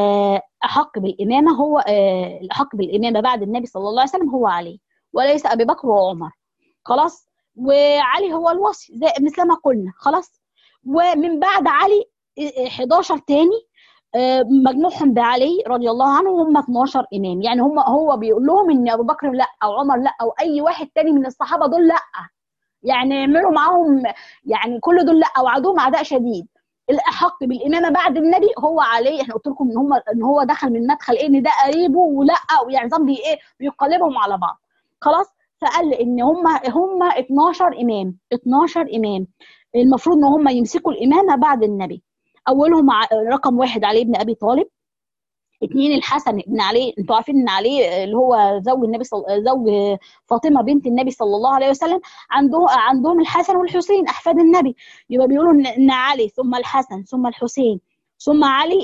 الأحق بالإمامة هو آه الأحق بالإمامة بعد النبي صلى الله عليه وسلم هو علي، وليس أبي بكر وعمر، خلاص. وعلي هو الوصي زي مثل ما قلنا، خلاص. ومن بعد علي حداشر تاني مجموعهم بعلي رضي الله عنه هم اتناشر امام. يعني هم هو بيقول لهم ان ابو بكر لا او عمر لا او اي واحد تاني من الصحابه دول لا، يعني يعملوا معاهم يعني كل دول لا، وعدوهم عداء شديد. الاحق بالامامه بعد النبي هو علي. احنا قلت لكم ان هم ان هو دخل من مدخل ايه؟ ان ده قريبه ولا، يعني نظام بي ايه بيقلبهم على بعض، خلاص. فقال ان هم هم اتناشر امام اتناشر امام المفروض ان هم يمسكوا الامامه بعد النبي. اولهم رقم واحد علي بن ابي طالب، اثنين الحسن بن علي. انتوا عارفين ان علي اللي هو زوج النبي صل... زوج فاطمه بنت النبي صلى الله عليه وسلم، عنده عندهم الحسن والحسين احفاد النبي. يبقى بيقولوا ان علي ثم الحسن ثم الحسين ثم علي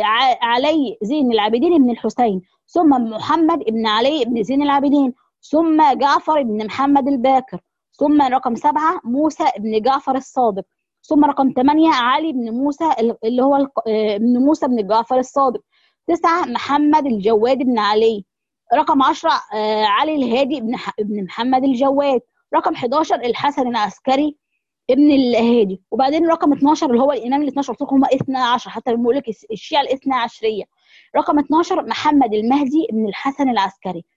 علي زين العابدين بن الحسين ثم محمد بن علي بن زين العابدين ثم جعفر بن محمد الباكر ثم رقم سبعة موسى بن جعفر الصادق ثم رقم ثمانية علي بن موسى اللي هو ابن موسى بن جعفر الصادق. تسعة محمد الجواد بن علي. رقم عشرة علي الهادي بن ابن محمد الجواد. رقم حداشر الحسن العسكري ابن الهادي. وبعدين رقم اتناشر اللي هو الامام ال اتناشر، قلت لكم هم اثنا عشر حتى بيقول لك الشيعة الاثنى عشرية. رقم اتناشر محمد المهدي ابن الحسن العسكري،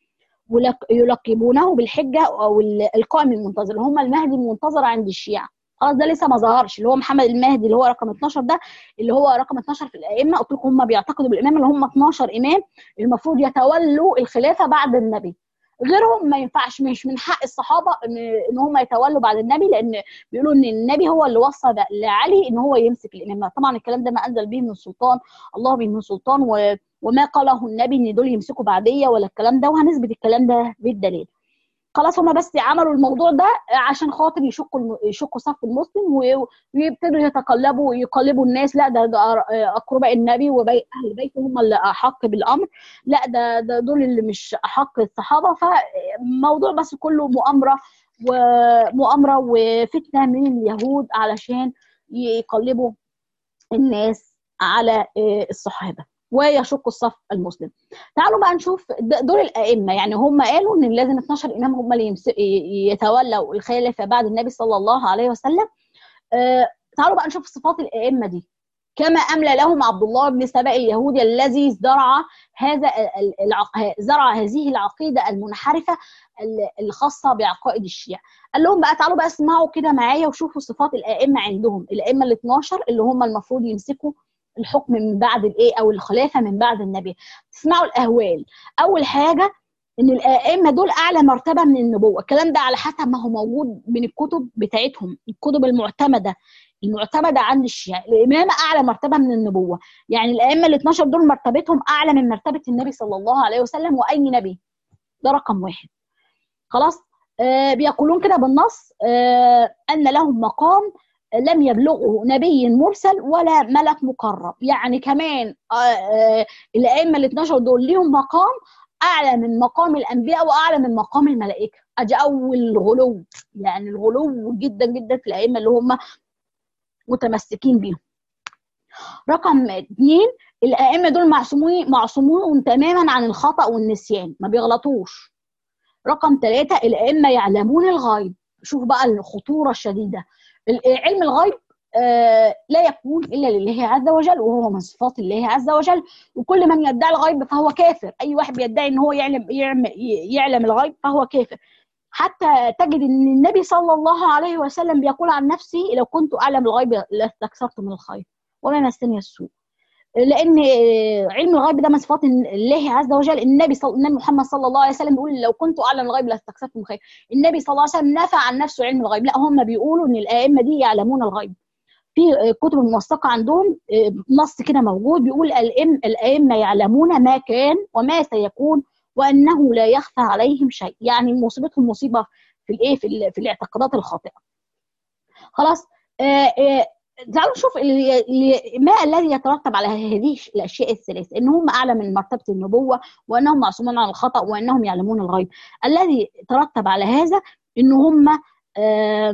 ويلقبونه بالحجه او القائم المنتظر، اللي هم المهدي المنتظر عند الشيعة. خلاص ده لسه ما ظهرش، اللي هو محمد المهدي اللي هو رقم اتناشر ده، اللي هو رقم اتناشر في الائمه. قلت لكم هم بيعتقدوا بالامامه اللي هم اتناشر امام المفروض يتولوا الخلافه بعد النبي. غيرهم ما ينفعش، مش من حق الصحابه ان هم يتولوا بعد النبي، لان بيقولوا ان النبي هو اللي وصى لعلي ان هو يمسك الامامه. طبعا الكلام ده ما انزل به من سلطان الله به من سلطان، و وما قاله النبي ان دول يمسكوا بعديه ولا الكلام ده، وهنثبت الكلام ده بالدليل. خلاص هما بس عملوا الموضوع ده عشان خاطر يشقوا يشقوا صف المسلم ويبتدوا يتقلبوا يقلبوا الناس. لا ده, ده اقرباء النبي واهل بيته هم اللي احق بالامر، لا ده, ده دول اللي مش احق الصحابه. فالموضوع بس كله مؤامره ومؤامره وفتنه من اليهود علشان يقلبوا الناس على الصحابه ويشق الصف المسلم. تعالوا بقى نشوف دور الائمه. يعني هم قالوا ان لازم اتناشر امام هم اللي يتولوا الخلافه بعد النبي صلى الله عليه وسلم. آه تعالوا بقى نشوف صفات الائمه دي. كما املى لهم عبد الله بن سبأ اليهودي الذي زرع هذا العق... زرع هذه العقيده المنحرفه الخاصه بعقائد الشيعة. قال لهم بقى تعالوا بقى اسمعوا كده معايا وشوفوا صفات الائمه عندهم، الائمه ال اتناشر اللي هم المفروض يمسكوا الحكم من بعد الايه او الخلافه من بعد النبي. تسمعوا الاهوال. اول حاجه ان الائمه دول اعلى مرتبه من النبوه. الكلام ده على حسب ما هو موجود من الكتب بتاعتهم، الكتب المعتمده المعتمده عند الشيعة. الامامه اعلى مرتبه من النبوه، يعني الائمه ال اتناشر دول مرتبتهم اعلى من مرتبه النبي صلى الله عليه وسلم واي نبي. ده رقم واحد، خلاص. آه بيقولون كده بالنص آه ان لهم مقام لم يبلغه نبي مرسل ولا ملك مقرب. يعني كمان آه آه الائمه ال اتناشر دول ليهم مقام اعلى من مقام الانبياء واعلى من مقام الملائكه. ادي اول غلو، يعني الغلو جدا جدا في الائمه اللي هم متمسكين بيهم. رقم اثنين الائمه دول معصومين معصومون تماما عن الخطا والنسيان، ما بيغلطوش. رقم ثلاثة، الائمه يعلمون الغيب. شوف بقى الخطوره الشديده. علم الغيب آه لا يكون الا لله عز وجل، وهو من صفات الله عز وجل. وكل من يدعي الغيب فهو كافر. اي واحد بيدعي ان هو يعلم يعلم, يعلم الغيب فهو كافر. حتى تجد ان النبي صلى الله عليه وسلم بيقول عن نفسه: لو كنت اعلم الغيب لاستكثرت من الخير وما مسني السوء. لان علم الغيب ده من صفات الله عز وجل. النبي صل... النبي محمد صلى الله عليه وسلم بيقول: لو كنت اعلم الغيب لاستكثرت من الخير. النبي صلى الله عليه وسلم نفى عن نفسه علم الغيب، لا هم بيقولوا ان الائمه دي يعلمون الغيب. في كتب الموثقه عندهم نص كده موجود بيقول: الائمه يعلمون ما كان وما سيكون وانه لا يخفى عليهم شيء. يعني مصيبتهم مصيبه في الايه في, ال... في الاعتقادات الخاطئه. خلاص. آه آه تعالوا نشوف ما الذي يترتب على هذه الاشياء الثلاث: ان هم اعلى من مرتبه النبوه، وانهم معصومون عن الخطا، وانهم يعلمون الغيب. الذي ترتب على هذا ان هم آه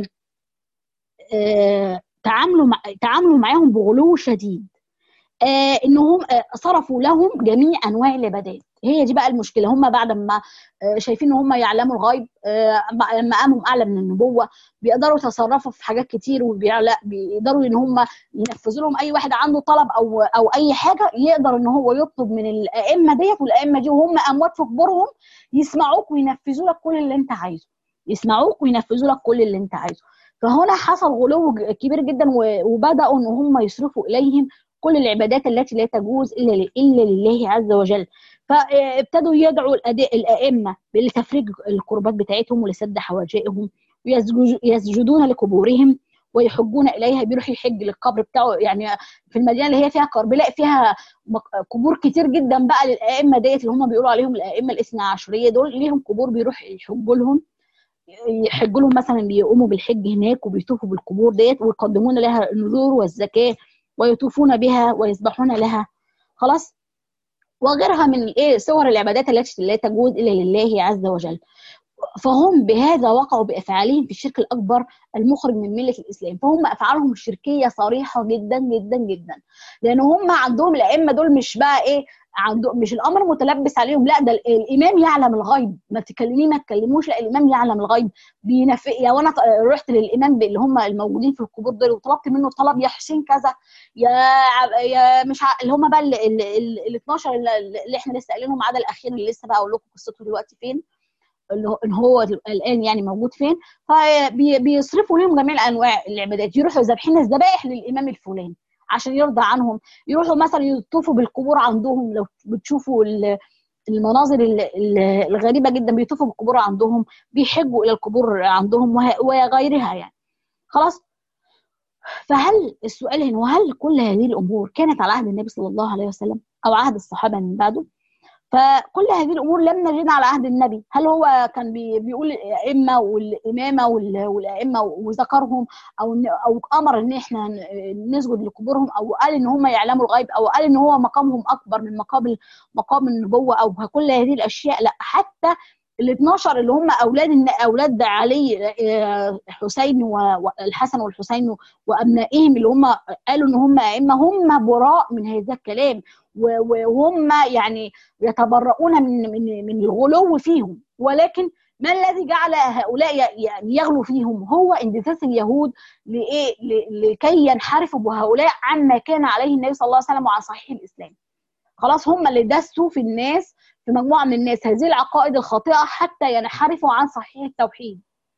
آه تعاملوا مع تعاملوا معاهم بغلو شديد. آه انهم آه صرفوا لهم جميع انواع العبادات. هي دي بقى المشكله. هم بعد ما آه شايفين ان هم يعلموا الغيب، آه لما قاموا اعلى من النبوه بيقدروا يتصرفوا في حاجات كتير، وبيقدروا ان هم ينفذوا لهم اي واحد عنده طلب او او اي حاجه، يقدر ان هو يطلب من الائمه ديت، والائمه دي وهم اموات في قبورهم يسمعوك وينفذوا لك كل اللي انت عايزه. يسمعوك وينفذوا لك كل اللي انت عايزه. فهنا حصل غلو كبير جدا، وبداوا ان هم يصرفوا اليهم كل العبادات التي لا تجوز الا الا لله عز وجل. فابتدوا يدعوا الائمه لتفريج القربات بتاعتهم ولسد حوائجهم، ويسجدون لقبورهم ويحجون اليها. بيروح يحج للقبر بتاعه. يعني في المدينه اللي هي فيها كربلاء فيها قبور كتير جدا بقى للائمه ديت اللي هم بيقولوا عليهم الائمه الاثنى عشريه دول، ليهم قبور بيروح يحجوا لهم يحجوا لهم مثلا، بيقوموا بالحج هناك وبيطوفوا بالقبور ديت ويقدمون لها النذور والزكاه ويطوفون بها ويسبحون لها. خلاص. وغيرها من ايه صور العبادات التي لا تجوز الا لله عز وجل. فهم بهذا وقعوا بافعالهم في الشرك الاكبر المخرج من مله الاسلام. فهم افعالهم الشركيه صريحه جدا جدا جدا، لان هم عندهم الائمه دول مش بقى ايه عندهم مش الامر متلبس عليهم، لا ده الامام يعلم الغيب. ما تكلميه ما تكلموش، لا الامام يعلم الغيب. بينف... يا وانا رحت للامام اللي هم الموجودين في القبور دول وطلبت منه طلب: يا حسين كذا، يا يا مش ع... اللي هم بقى ال اتناشر اللي احنا لسه قايلينهم، عدا الاخير اللي لسه بقى اقول لكم قصته دلوقتي فين، اللي هو الان يعني موجود فين. فبيصرفوا لهم جميع انواع العبادات. يروحوا ذابحين الذبائح للامام الفلاني عشان يرضى عنهم. يروحوا مثلا يطوفوا بالقبور عندهم. لو بتشوفوا المناظر الغريبه جدا، بيطوفوا بالقبور عندهم، بيحجوا الى القبور عندهم وغيرها يعني. خلاص. فهل السؤال هنا، وهل كل هذه الامور كانت على عهد النبي صلى الله عليه وسلم او عهد الصحابه من بعده؟ فكل هذه الامور لم نجدها على عهد النبي. هل هو كان بي بيقول الائمه والامامه والائمه وذكرهم، او او امر ان احنا نسجد لقبورهم، او قال ان هم يعلموا الغيب، او قال ان هو مقامهم اكبر من مقام مقام النبوه، او كل هذه الاشياء؟ لا. حتى ال اتناشر اللي هم اولاد اولاد علي، حسين والحسن والحسين وابنائهم، اللي هم قالوا ان هم ائمه، هم براء من هذا الكلام، وهم يعني يتبرؤون من من من الغلو فيهم. ولكن ما الذي جعل هؤلاء يعني يغلو فيهم؟ هو اندساس اليهود لايه لكي ينحرفوا بهؤلاء عما كان عليه النبي صلى الله عليه وسلم وعن صحيح الاسلام. خلاص. هم اللي دسوا في الناس، في مجموعه من الناس، هذه العقائد الخاطئه حتى ينحرفوا عن صحيح التوحيد.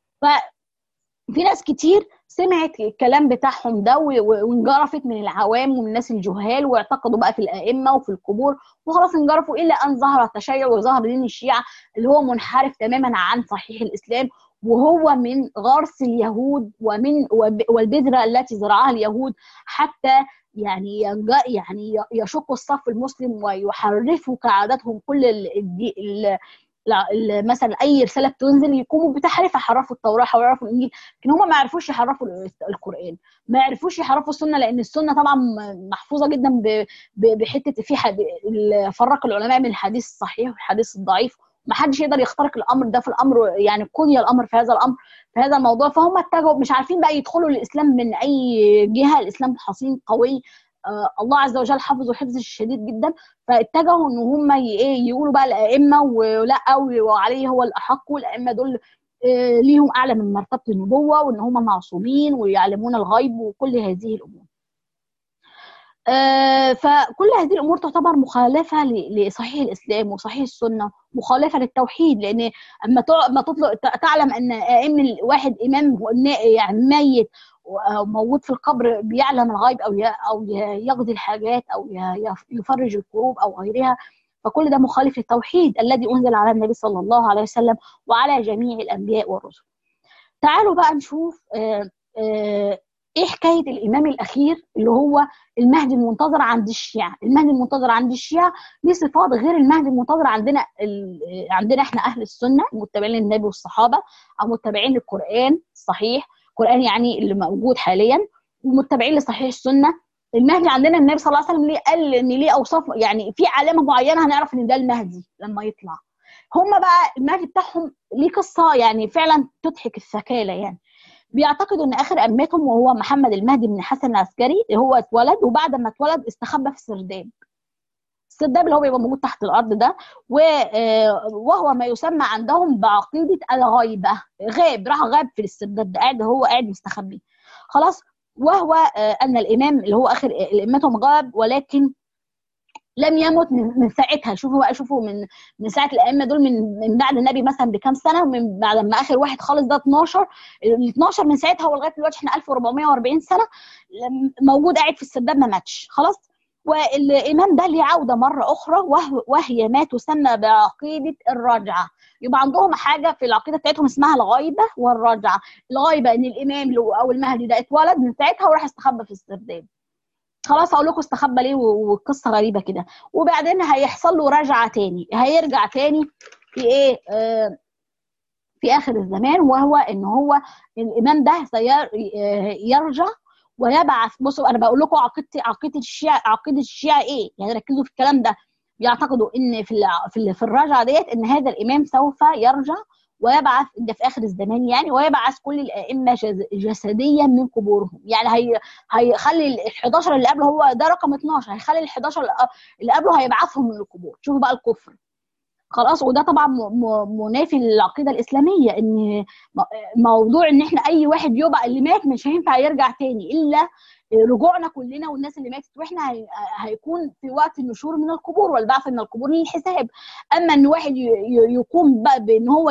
ففي ناس كتير سمعت الكلام بتاعهم ده وانجرفت من العوام ومن الناس الجهال، واعتقدوا بقى في الائمه وفي القبور، وخلاص انجرفوا، الا ان ظهر التشيع وظهر دين الشيعه اللي هو منحرف تماما عن صحيح الاسلام، وهو من غرس اليهود ومن والبذره التي زرعها اليهود حتى يعني يعني يشق الصف المسلم ويحرفوا كعادتهم كل ال مثلا اي رساله بتنزل يقوموا بتحريفها. حرفوا التوراه، حرفوا الانجيل، لكن هم ما عرفوش يحرفوا القران، ما عرفوش يحرفوا السنه، لان السنه طبعا محفوظه جدا بحته في فرق العلماء من الحديث الصحيح والحديث الضعيف. ما حدش يقدر يخترق الامر ده في الامر، يعني قضي الامر في هذا الامر في هذا الموضوع. فهم اتجهوا مش عارفين بقى يدخلوا الاسلام من اي جهه. الاسلام حصين قوي آه الله عز وجل حفظه حفظ شديد جدا، فاتجهوا ان هم ايه يقولوا بقى الائمه ولا وعليه هو الاحق، والائمه دول آه ليهم اعلى من مرتبه النبوه، وان هم معصومين ويعلمون الغيب وكل هذه الامور. آه فكل هذه الامور تعتبر مخالفه لصحيح الاسلام وصحيح السنه، مخالفه للتوحيد، لان اما ما تطلق تعلم ان ائمه واحد امام يعني ميت موجود في القبر بيعلم الغيب او او يقضي الحاجات او يفرج الكروب او غيرها، فكل ده مخالف للتوحيد الذي انزل على النبي صلى الله عليه وسلم وعلى جميع الانبياء والرسل. تعالوا بقى نشوف آه آه ايه حكايه الامام الاخير اللي هو المهدي المنتظر عند الشيعه. المهدي المنتظر عند الشيعه ليه صفات غير المهدي المنتظر عندنا عندنا احنا اهل السنه المتبعين للنبي والصحابه او متبعين للقران الصحيح، القران يعني اللي موجود حاليا، ومتبعين لصحيح السنه. المهدي عندنا النبي صلى الله عليه وسلم ليه قال ان ليه اوصاف، يعني في علامه معينه هنعرف ان ده المهدي لما يطلع. هم بقى المهدي بتاعهم ليه قصه يعني فعلا تضحك الثكالى. يعني بيعتقدوا ان اخر امتهم وهو محمد المهدي بن حسن العسكري هو اتولد، وبعد ما اتولد استخبى في السرداب. السرداب اللي هو بيبقى موجود تحت الارض ده، وهو ما يسمى عندهم بعقيده الغيبه، غاب راح غاب في السرداب ده، قاعد هو قاعد مستخبي خلاص. وهو ان الامام اللي هو اخر امتهم غاب، ولكن لم يمت من ساعتها. شوفوا بقى، شوفوا من من ساعه الائمه دول من من بعد النبي مثلا بكام سنه، ومن بعد ما اخر واحد خالص ده اتناشر ال اتناشر من ساعتها ولغايه دلوقتي احنا ألف وأربعمائة وأربعين سنه موجود قاعد في السرداب ما ماتش خلاص. والامام ده ليه عوده مره اخرى، وهي ما تسمى بعقيده الرجعه. يبقى عندهم حاجه في العقيده بتاعتهم اسمها الغيبه والرجعه. الغيبه ان الامام او المهدي ده اتولد من ساعتها وراح استخبى في السرداب خلاص. هقول لكم استخبى ليه والقصه غريبه كده. وبعدين هيحصل له رجعه تاني، هيرجع تاني في ايه آه في اخر الزمان، وهو ان هو الامام ده سيرجع ويبعث. بصوا انا بقول لكم عقيده عقيده الشيعه عقيده الشيعه ايه، يعني ركزوا في الكلام ده. بيعتقدوا ان في في في الرجعه ديت ان هذا الامام سوف يرجع ويبعث، ده في اخر الزمان يعني، ويبعث كل الائمه جسديا من قبورهم. يعني هي هيخلي ال حداشر اللي قبله، هو ده رقم اتناشر، هيخلي ال حداشر اللي قبله هيبعثهم من القبور. شوفوا بقى الكفر خلاص. وده طبعا منافي للعقيده الاسلاميه، ان موضوع ان احنا اي واحد يبقى اللي مات مش هينفع يرجع تاني الا رجوعنا كلنا والناس اللي ماتت، واحنا هيكون في وقت النشور من القبور والبعث من القبور للحساب. اما ان واحد يقوم بقى بان هو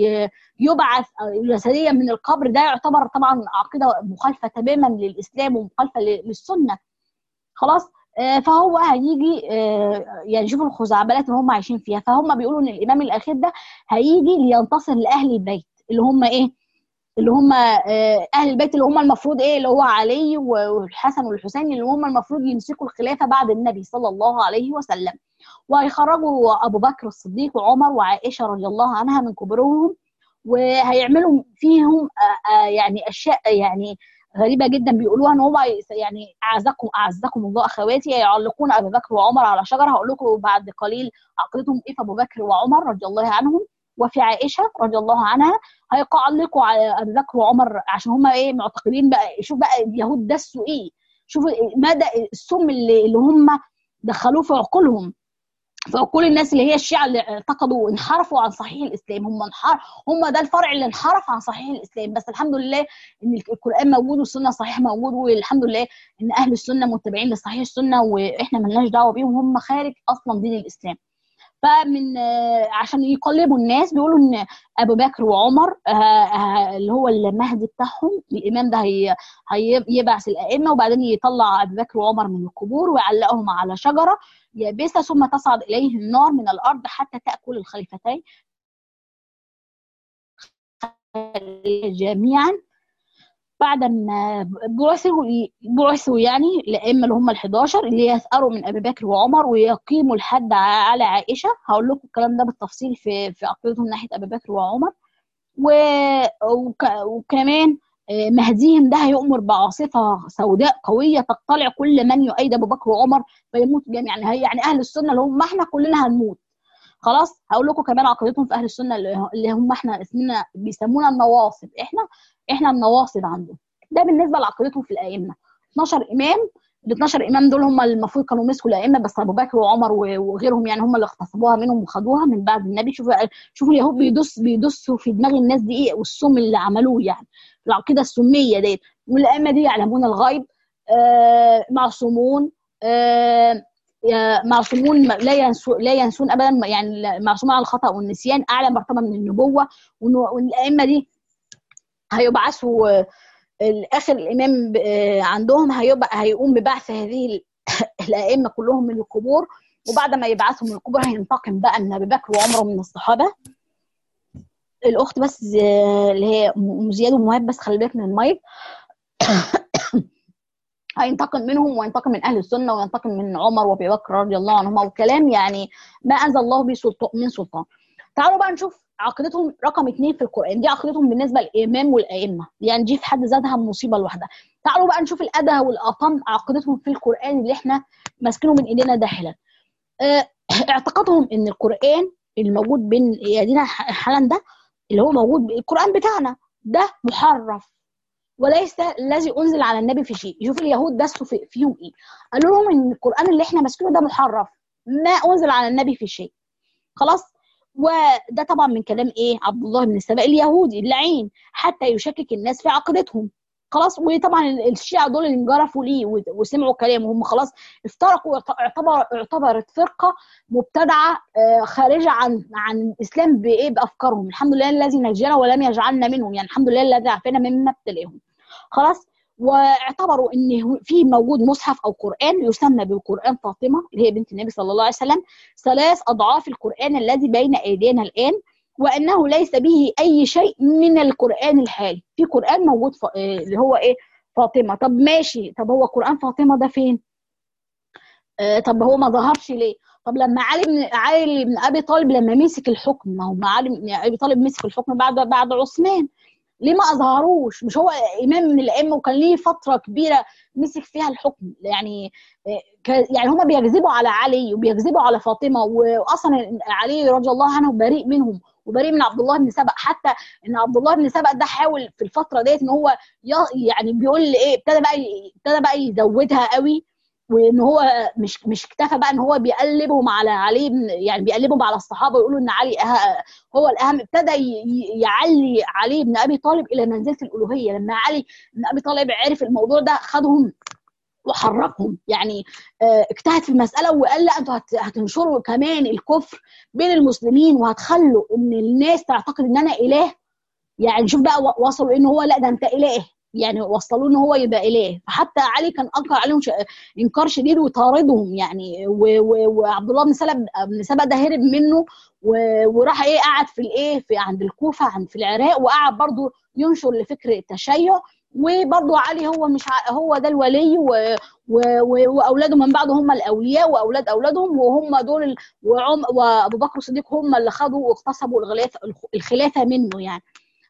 يبعث جسديا من القبر، ده يعتبر طبعا عقيده مخالفه تماما للاسلام ومخالفه للسنه خلاص. فهو هيجي يعني شوفوا الخزعبلات اللي هم عايشين فيها. فهم بيقولوا ان الامام الاخير ده هيجي لينتصر لاهل البيت اللي هم ايه، اللي هم اهل البيت اللي هم المفروض ايه، اللي هو علي والحسن والحسين، اللي هم المفروض يمسكوا الخلافه بعد النبي صلى الله عليه وسلم. وهيخرجوا ابو بكر الصديق وعمر وعائشه رضي الله عنها من قبورهم، وهيعملوا فيهم يعني اشياء يعني غريبه جدا بيقولوها، ان هو يعني اعزكم اعزكم الله اخواتي يعلقون ابو بكر وعمر على شجره. هقول لكم بعد قليل عقيدتهم ايه في ابو بكر وعمر رضي الله عنهم، وفي عائشه رضي الله عنها. هيعلقوا على ابو بكر وعمر عشان هم ايه معتقدين بقى. شوف بقى اليهود دسوا ايه، شوفوا مدى السم اللي, اللي هم دخلوه في عقولهم، فكل الناس اللي هي الشيعة اللي اعتقدوا انحرفوا عن صحيح الاسلام. هم انحرف، هم ده الفرع اللي انحرف عن صحيح الاسلام. بس الحمد لله ان القران موجود والسنه صحيح موجود، والحمد لله ان اهل السنه متبعين لصحيح السنه، واحنا ملناش دعوه بيهم، هم خارج اصلا دين الاسلام. فمن عشان يقلبوا الناس بيقولوا ان ابو بكر وعمر اللي هو المهدي بتاعهم، الامام ده هيبعث الائمه، وبعدين يطلع ابو بكر وعمر من القبور ويعلقهم على شجره يابسه، ثم تصعد اليه النار من الارض حتى تاكل الخليفتين جميعا. بعد ما بعثوا بعثوا يعني الائمه اللي هم الحداشر اللي يثأروا من ابي بكر وعمر ويقيموا الحد على عائشه. هقول لكم الكلام ده بالتفصيل في في عقيدتهم ناحيه ابي بكر وعمر. وك... وكمان مهديهم ده هيؤمر بعاصفه سوداء قويه تقتلع كل من يؤيد ابو بكر وعمر فيموت جميعا. يعني يعني اهل السنه اللي هم احنا كلنا هنموت خلاص. هقول لكم كمان عقيدتهم في اهل السنه اللي هم احنا اسمنا بيسمونا النواصب، احنا احنا النواصب عندهم. ده بالنسبه لعقيدتهم في الائمه اتناشر امام ال اتناشر امام دول هم اللي المفروض كانوا مسكوا الائمه، بس ابو بكر وعمر وغيرهم يعني هم اللي اغتصبوها منهم وخدوها من بعد النبي. شوفوا شوفوا اليهود بيدس بيدسوا في دماغ الناس دي ايه، والسم اللي عملوه يعني العقيده السميه ديت. والائمه دي يعلمون الغيب، آه معصومون، آه معصومون لا ينسون لا ينسون ابدا، يعني معصومون على الخطا والنسيان، اعلى مرتبه من النبوه. والائمه دي هيبعثوا الاخر الامام عندهم هيبقى هيقوم ببعث هذه الائمه كلهم من القبور، وبعد ما يبعثهم من القبور هينتقم بقى من ابي بكر وعمر من الصحابه. الاخت بس اللي هي ام زياد ومهاب بس خلي بالك من المايك. هينتقم منهم وينتقم من اهل السنه وينتقم من عمر وابي بكر رضي الله عنهما، وكلام يعني ما انزل الله به من سلطان. تعالوا بقى نشوف عقيدتهم رقم اثنين في القرآن. دي عقيدتهم بالنسبة للإمام والأئمة، يعني دي في حد ذاتها مصيبة لوحدها. تعالوا بقى نشوف الأدهى والأطم عقيدتهم في القرآن اللي احنا ماسكينه من إيدينا ده حالا. اه اعتقادهم إن القرآن الموجود بين ايدينا حالا ده اللي هو موجود القرآن بتاعنا ده محرف وليس الذي أنزل على النبي في شيء. شوف اليهود دسوا في فيهم إيه، قالوا لهم إن القرآن اللي احنا ماسكينه ده محرف ما أنزل على النبي في شيء. خلاص، وده طبعا من كلام ايه عبد الله بن سبأ اليهودي اللعين حتى يشكك الناس في عقيدتهم. خلاص، وطبعا الشيعة دول اللي انجرفوا ليه وسمعوا كلامه هم خلاص افترقوا، اعتبر اعتبرت فرقه مبتدعه خارجه عن عن الاسلام بايه بافكارهم. الحمد لله الذي نجانا ولم يجعلنا منهم، يعني الحمد لله الذي عافانا مما ابتليهم. خلاص، واعتبروا ان في موجود مصحف او قران يسمى بالقران فاطمه اللي هي بنت النبي صلى الله عليه وسلم ثلاث اضعاف القران الذي بين ايدينا الان، وانه ليس به اي شيء من القران الحالي. في قران موجود ف... اللي هو ايه فاطمه. طب ماشي، طب هو قران فاطمه ده فين؟ آه طب هو ما ظهرش ليه؟ طب لما علي بن علي بن ابي طالب لما مسك الحكم، ما هو علي بن ابي طالب مسك الحكم بعد بعد عثمان، ليه ما اظهروش؟ مش هو امام من الائمه وكان ليه فتره كبيره مسك فيها الحكم؟ يعني يعني هم بيكذبوا على علي وبيكذبوا على فاطمه، واصلا علي رضي الله عنه بريء منهم وبريء من عبد الله بن سبأ. حتى ان عبد الله بن سبأ ده حاول في الفتره ديت ان هو يعني بيقول ايه، ابتدى بقى ابتدى بقى يزودها قوي، وان هو مش مش اكتفى بقى ان هو بيقلبهم على علي، يعني بيقلبهم على الصحابه ويقولوا ان علي هو الاهم. ابتدى يعلي علي بن ابي طالب الى منزله الالوهيه. لما علي بن ابي طالب عرف الموضوع ده خدهم وحركهم، يعني اجتهد في المساله وقال لا انتوا هتنشروا كمان الكفر بين المسلمين وهتخلوا ان الناس تعتقد ان انا اله. يعني شوف بقى وصلوا ان هو لا ده انت اله، يعني وصلوا ان هو يبقى اله. فحتى علي كان انكر عليهم انكار شديد وطاردهم يعني، وعبد الله بن سلب بن سبأ ده هرب منه وراح ايه قعد في الايه في عند الكوفه عند في العراق، وقعد برضه ينشر لفكر التشيع. وبرضه علي هو مش هو ده الولي و... و... واولاده من بعده هم الاولياء واولاد اولادهم، وهم دول وعم... وابو بكر الصديق هم اللي خدوا واغتصبوا الخلافه منه يعني.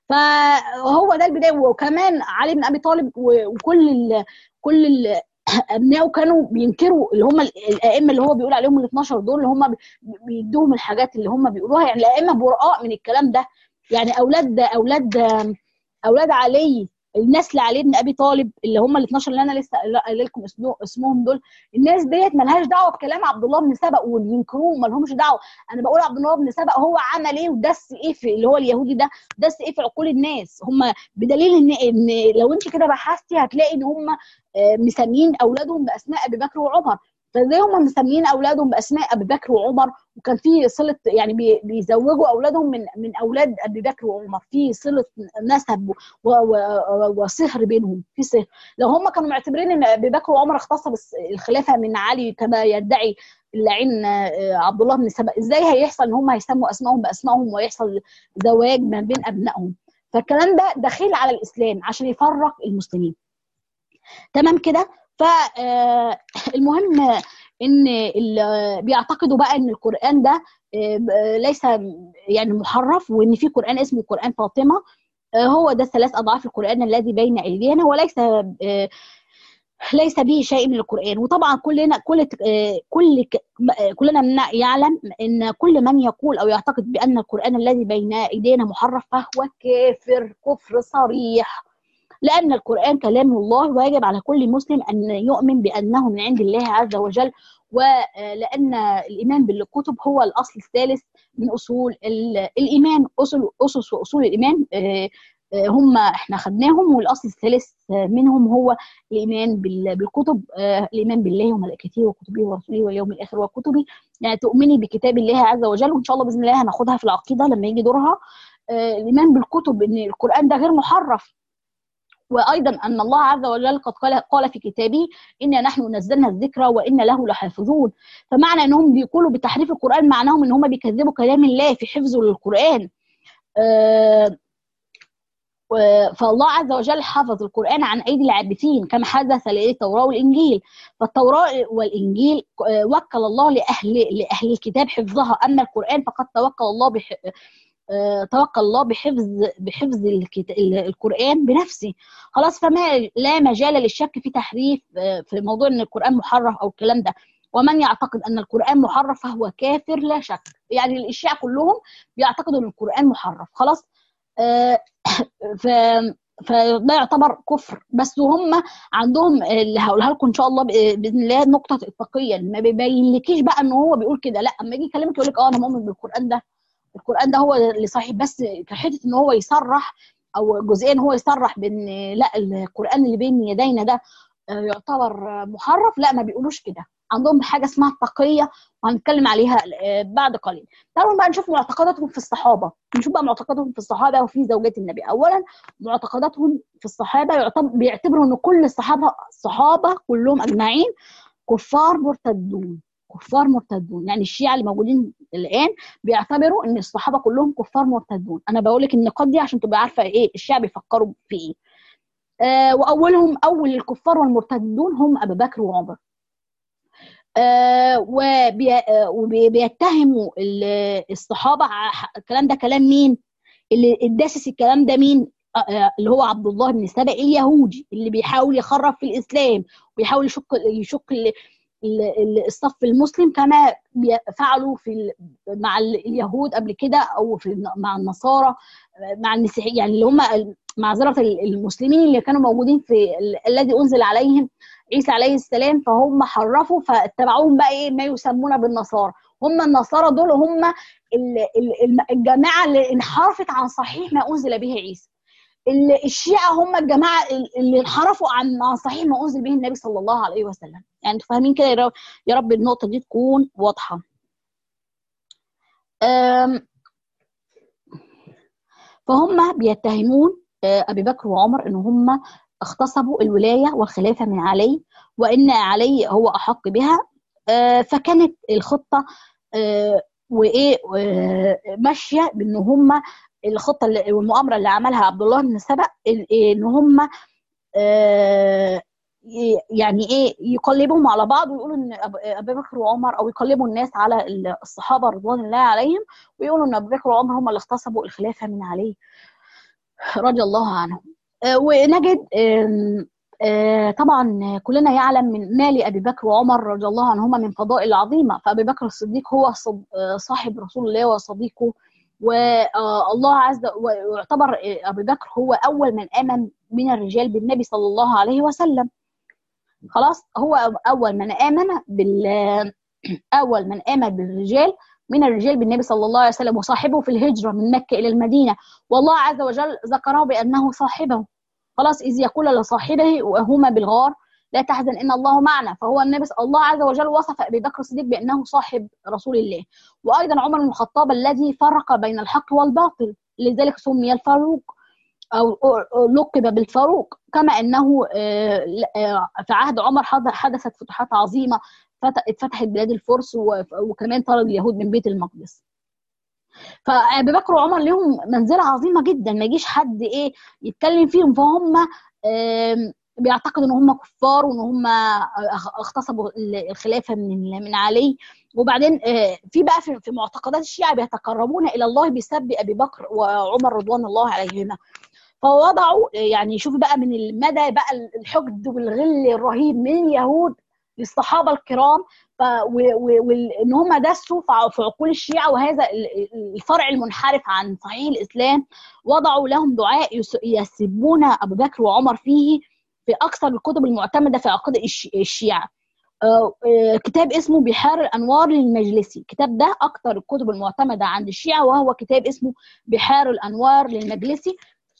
فهو ده البدايه. وكمان علي بن ابي طالب وكل ال كل ال ابنائه كانوا بينكروا اللي هم الائمه اللي هو بيقول عليهم ال اتناشر دول اللي هم بيدوهم الحاجات اللي هم بيقولوها. يعني الائمه براء من الكلام ده، يعني اولاد اولاد اولاد علي الناس لعلي بن ابي طالب اللي هم ال اتناشر اللي انا لسه قايله لكم اسمهم دول، الناس ديت مالهاش دعوه بكلام عبد الله بن سبأ واللي ينكروه ما لهمش دعوه. انا بقول عبد الله بن سبأ هو عمل ايه ودس ايه في اللي هو اليهودي ده، دس ايه في عقول الناس. هم بدليل ان ان لو انت كده بحثتي هتلاقي ان هم مسميين اولادهم باسماء ابي بكر وعمر. فازاي هم مسميين اولادهم باسماء ابي بكر وعمر وكان في صله، يعني بيزوجوا اولادهم من من اولاد ابي بكر وعمر، في صله نسب وصهر بينهم، في صهر. لو هم كانوا معتبرين ان ابي بكر وعمر اغتصب الخلافه من علي كما يدعي اللعين عبد الله بن سبأ، ازاي هيحصل ان هم هيسموا اسمائهم باسمائهم ويحصل زواج ما بين ابنائهم؟ فالكلام ده دخيل على الاسلام عشان يفرق المسلمين. تمام كده. فالمهم ان بيعتقدوا بقى ان القرآن ده ليس يعني محرف، وان في قرآن اسمه قرآن فاطمة هو ده ثلاث اضعاف القرآن الذي بين ايدينا، وليس ليس به شيء من القرآن. وطبعا كلنا كل كل كلنا يعلم ان كل من يقول او يعتقد بان القرآن الذي بين ايدينا محرف فهو كافر كفر صريح. لأن القرآن كلام الله، ويجب على كل مسلم أن يؤمن بأنه من عند الله عز وجل، ولأن الإيمان بالكتب هو الأصل الثالث من أصول الإيمان. أصل أسس وأصول الإيمان هم احنا خدناهم، والاصل الثالث منهم هو الايمان بالكتب، الايمان بالله وملائكته وكتبه ورسوله واليوم الاخر وكتبه. يعني تؤمني بكتاب الله عز وجل، وان شاء الله باذن الله هناخدها في العقيده لما يجي دورها. الايمان بالكتب، ان القران ده غير محرف، وايضا ان الله عز وجل قد قال قال في كتابه انا نحن نزلنا الذكر وانا له لحافظون. فمعنى انهم بيقولوا بتحريف القران معناهم ان هم بيكذبوا كلام الله في حفظه للقران. أه فالله عز وجل حفظ القرآن عن أيدي العابثين كما حدث للتوراة والإنجيل. فالتوراة والإنجيل وكل الله لأهل لأهل الكتاب حفظها، أما القرآن فقد توكل الله بح... توكل الله بحفظ بحفظ الكت... القرآن بنفسه. خلاص، فما لا مجال للشك في تحريف في موضوع أن القرآن محرف أو الكلام ده. ومن يعتقد أن القرآن محرف فهو كافر لا شك. يعني الشيعة كلهم بيعتقدوا أن القرآن محرف. خلاص، ف فده يعتبر كفر. بس هم عندهم اللي هقولها لكم ان شاء الله باذن الله نقطه اتفاقيه، ما بيبينلكيش بقى ان هو بيقول كده، لا، اما يجي يكلمك يقول لك اه انا مؤمن بالقران ده، القران ده هو اللي صحيح. بس كحته ان هو يصرح او جزئيا هو يصرح بان لا القران اللي بين يدينا ده يعتبر محرف، لا ما بيقولوش كده. عندهم حاجه اسمها التقيه وهنتكلم عليها بعد قليل. تعالوا بقى نشوف معتقداتهم في الصحابه، نشوف بقى معتقداتهم في الصحابه وفي زوجات النبي. اولا معتقداتهم في الصحابه بيعتبروا ان كل الصحابه الصحابه كلهم اجمعين كفار مرتدون. كفار مرتدون يعني الشيعة اللي موجودين الان بيعتبروا ان الصحابه كلهم كفار مرتدون. انا بقول لك النقاط دي عشان تبقى عارفه ايه الشيعة بيفكروا في ايه. آه واولهم اول الكفار والمرتدون هم ابو بكر وعمر. آه وبي آه وبيتهموا الصحابه. الكلام ده كلام مين اللي اتدسس الكلام ده؟ مين؟ آه اللي هو عبد الله بن سبأ اليهودي اللي بيحاول يخرب في الاسلام ويحاول يشك يشك الصف المسلم كما فعلوا في مع اليهود قبل كده، او في مع النصارى، مع المسيحيين، يعني اللي هم معذره المسلمين اللي كانوا موجودين في الذي انزل عليهم عيسى عليه السلام، فهم حرفوا فاتبعوهم بقى ايه ما يسمون بالنصارى. هم النصارى دول هم الجماعه اللي انحرفت عن صحيح ما انزل به عيسى. الشيعة هم الجماعة اللي انحرفوا عن صحيح ما أنزل به النبي صلى الله عليه وسلم. يعني انتوا فاهمين كده؟ يا رب النقطة دي تكون واضحة. فهم بيتهمون أبي بكر وعمر إن هم اغتصبوا الولاية والخلافة من علي، وإن علي هو أحق بها. فكانت الخطة وإيه ماشية بإن هم الخطه والمؤامره اللي عملها عبد الله بن سبأ ان هم آه يعني ايه يقلبهم على بعض ويقولوا ان ابي بكر وعمر، او يقلبوا الناس على الصحابه رضوان الله عليهم ويقولوا ان ابي بكر وعمر هم اللي اغتصبوا الخلافه من علي رضي الله عنهم. آه ونجد آه آه طبعا كلنا يعلم من ما لابي بكر وعمر رضي الله عنهما من فضائل عظيمه. فابي بكر الصديق هو صاحب رسول الله وصديقه، والله عز ويعتبر ابو بكر هو اول من امن من الرجال بالنبي صلى الله عليه وسلم. خلاص، هو اول من امن بال اول من امن بالرجال من الرجال بالنبي صلى الله عليه وسلم، وصاحبه في الهجره من مكه الى المدينه، والله عز وجل ذكره بانه صاحبه. خلاص، اذ يقول لصاحبه وهما بالغار لا تحزن ان الله معنا. فهو النبي الله عز وجل وصف ابي بكر الصديق بانه صاحب رسول الله. وايضا عمر بن الخطاب الذي فرق بين الحق والباطل، لذلك سمي الفاروق او لقب بالفاروق. كما انه في عهد عمر حدثت فتوحات عظيمه، اتفتحت بلاد الفرس وكمان طرد اليهود من بيت المقدس. فابي بكر وعمر لهم منزله عظيمه جدا ما يجيش حد ايه يتكلم فيهم. فهم بيعتقدوا ان هم كفار وان هم اغتصبوا الخلافه من من علي. وبعدين في بقى في معتقدات الشيعة بيتقربون الى الله بسب ابي بكر وعمر رضوان الله عليهما. فوضعوا يعني شوفوا بقى من المدى بقى الحقد والغل الرهيب من اليهود للصحابه الكرام، وان هم دسوا في عقول الشيعه، وهذا الفرع المنحرف عن صحيح الاسلام وضعوا لهم دعاء يسبون ابو بكر وعمر فيه في اكثر الكتب المعتمده في عقيده الشيعه. كتاب اسمه بحار الانوار للمجلسي، الكتاب ده اكثر الكتب المعتمده عند الشيعه، وهو كتاب اسمه بحار الانوار للمجلسي.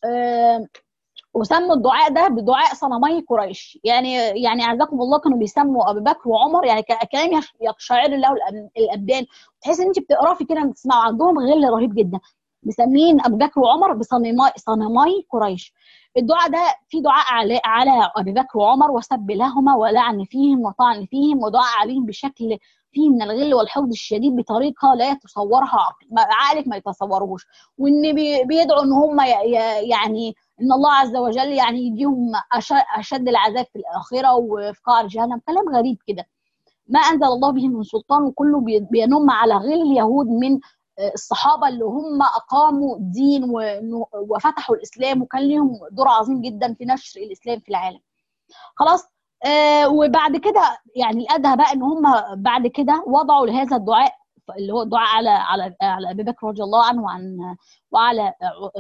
وسموا الدعاء ده بدعاء صنمي قريش. يعني يعني اعزكم الله كانوا بيسموا ابي بكر وعمر، يعني كلام يقشعر له الابدان، تحس ان انت بتقراه في كده بتسمعوا، عندهم غل رهيب جدا، مسمين ابو بكر وعمر بصنمي صنمي قريش. الدعاء ده في دعاء على على ابي بكر وعمر وسب لهما ولعن فيهم وطعن فيهم ودعاء عليهم بشكل فيه من الغل والحقد الشديد بطريقه لا يتصورها عقلك، ما يتصوروش. وان بيدعوا ان هم يعني ان الله عز وجل يعني يديهم اشد العذاب في الاخره وفي قعر جهنم، كلام غريب كده ما انزل الله به من سلطان، وكله بينم على غير اليهود من الصحابه اللي هم اقاموا الدين وفتحوا الاسلام، وكان لهم دور عظيم جدا في نشر الاسلام في العالم. خلاص. آه وبعد كده يعني الادهى بقى ان هم بعد كده وضعوا لهذا الدعاء اللي هو الدعاء على على على ابي بكر رضي الله عنه وعن وعلى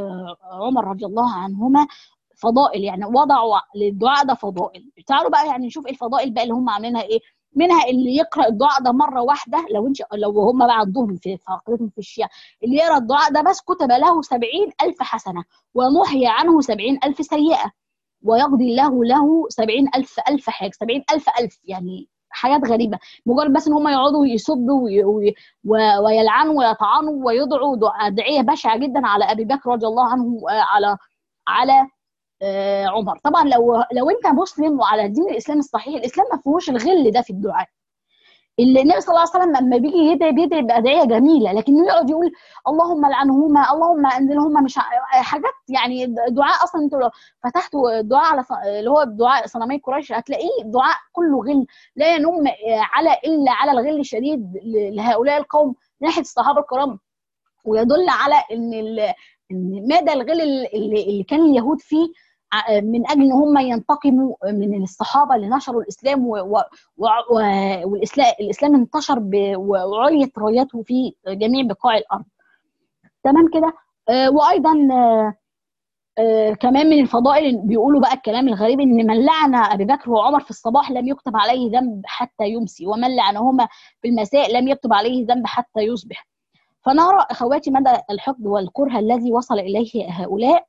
عمر رضي الله عنهما فضائل، يعني وضعوا للدعاء ده فضائل. تعالوا بقى يعني نشوف ايه الفضائل بقى اللي هم عاملينها ايه. منها اللي يقرا الدعاء ده مره واحده، لو انت لو هم بقى عندهم في عقيدتهم في الشيعه، اللي يقرا الدعاء ده بس كتب له سبعين ألف حسنه ومحي عنه سبعين ألف سيئه، ويقضي الله له سبعين ألف ألف حاجه، سبعين ألف ألف، يعني حاجات غريبه. مجرد بس ان هم يقعدوا يسبوا ويلعنوا ويطعنوا ويدعوا ادعيه بشعه جدا على ابي بكر رضي الله عنه، على على عمر. طبعا لو لو انت مسلم وعلى دين الاسلام الصحيح، الاسلام ما فيهوش الغل ده في الدعاء. النبي صلى الله عليه وسلم لما بيجي يدعي بيدعي بادعيه جميله، لكن يقعد يقول اللهم لعنهما، اللهم انزلهما، مش حاجات يعني دعاء اصلا انتوا لو فتحتوا الدعاء على اللي هو دعاء صنمي قريش هتلاقيه دعاء كله غل، لا ينم على الا على الغل الشديد لهؤلاء القوم ناحيه الصحابه الكرام، ويدل على ان ان مدى الغل اللي, اللي كان اليهود فيه من اجل ان هم ينتقموا من الصحابه اللي نشروا الاسلام، والاسلام الاسلام انتشر وعليت رايته في جميع بقاع الارض. تمام كده. آه وايضا آه آه كمان من الفضائل بيقولوا بقى الكلام الغريب ان من لعن ابي بكر وعمر في الصباح لم يكتب عليه ذنب حتى يمسي، ومن لعنهما في المساء لم يكتب عليه ذنب حتى يصبح. فنرى اخواتي مدى الحقد والكره الذي وصل اليه هؤلاء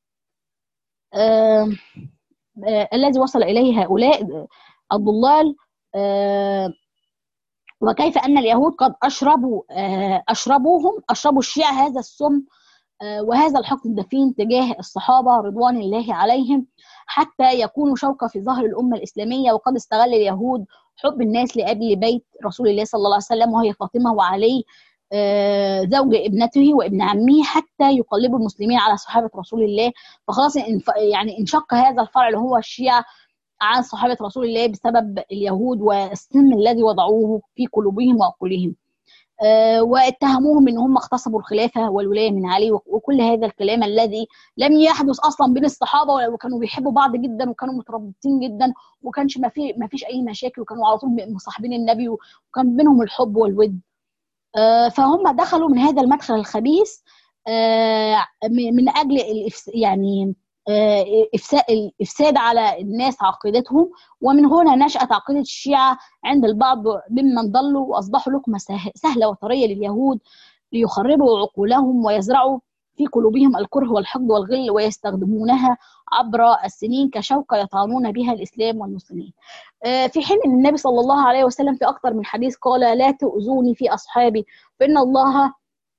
آه آه الذي وصل إليه هؤلاء الضلال، آه وكيف أن اليهود قد أشربوا آه أشربوهم أشربوا الشيعة هذا السم آه وهذا الحقد الدفين تجاه الصحابة رضوان الله عليهم، حتى يكونوا شوكة في ظهر الأمة الإسلامية. وقد استغل اليهود حب الناس لأجل بيت رسول الله صلى الله عليه وسلم، وهي فاطمة وعلي آه زوج ابنته وابن عمه، حتى يقلبوا المسلمين على صحابة رسول الله. فخلاص يعني انشق هذا الفرع اللي هو الشيعة عن صحابة رسول الله بسبب اليهود والسم الذي وضعوه في قلوبهم وعقولهم، آه واتهموهم ان هم اغتصبوا الخلافة والولاية من علي، وكل هذا الكلام الذي لم يحدث اصلا بين الصحابة، وكانوا بيحبوا بعض جدا وكانوا مترابطين جدا، وكانش ما في ما فيش اي مشاكل، وكانوا على طول مصاحبين النبي وكان بينهم الحب والود. آه فهم دخلوا من هذا المدخل الخبيث آه من اجل يعني آه الافساد على الناس عقيدتهم. ومن هنا نشأت عقيدة الشيعة عند البعض ممن ضلوا واصبحوا لقمة سهلة وطرية لليهود ليخربوا عقولهم ويزرعوا في قلوبهم الكره والحقد والغل، ويستخدمونها عبر السنين كشوكة يطعنون بها الإسلام والمسلمين. في حين أن النبي صلى الله عليه وسلم في أكثر من حديث قال لا تؤذوني في أصحابي فإن الله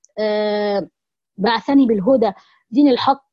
بعثني بالهدى دين الحق.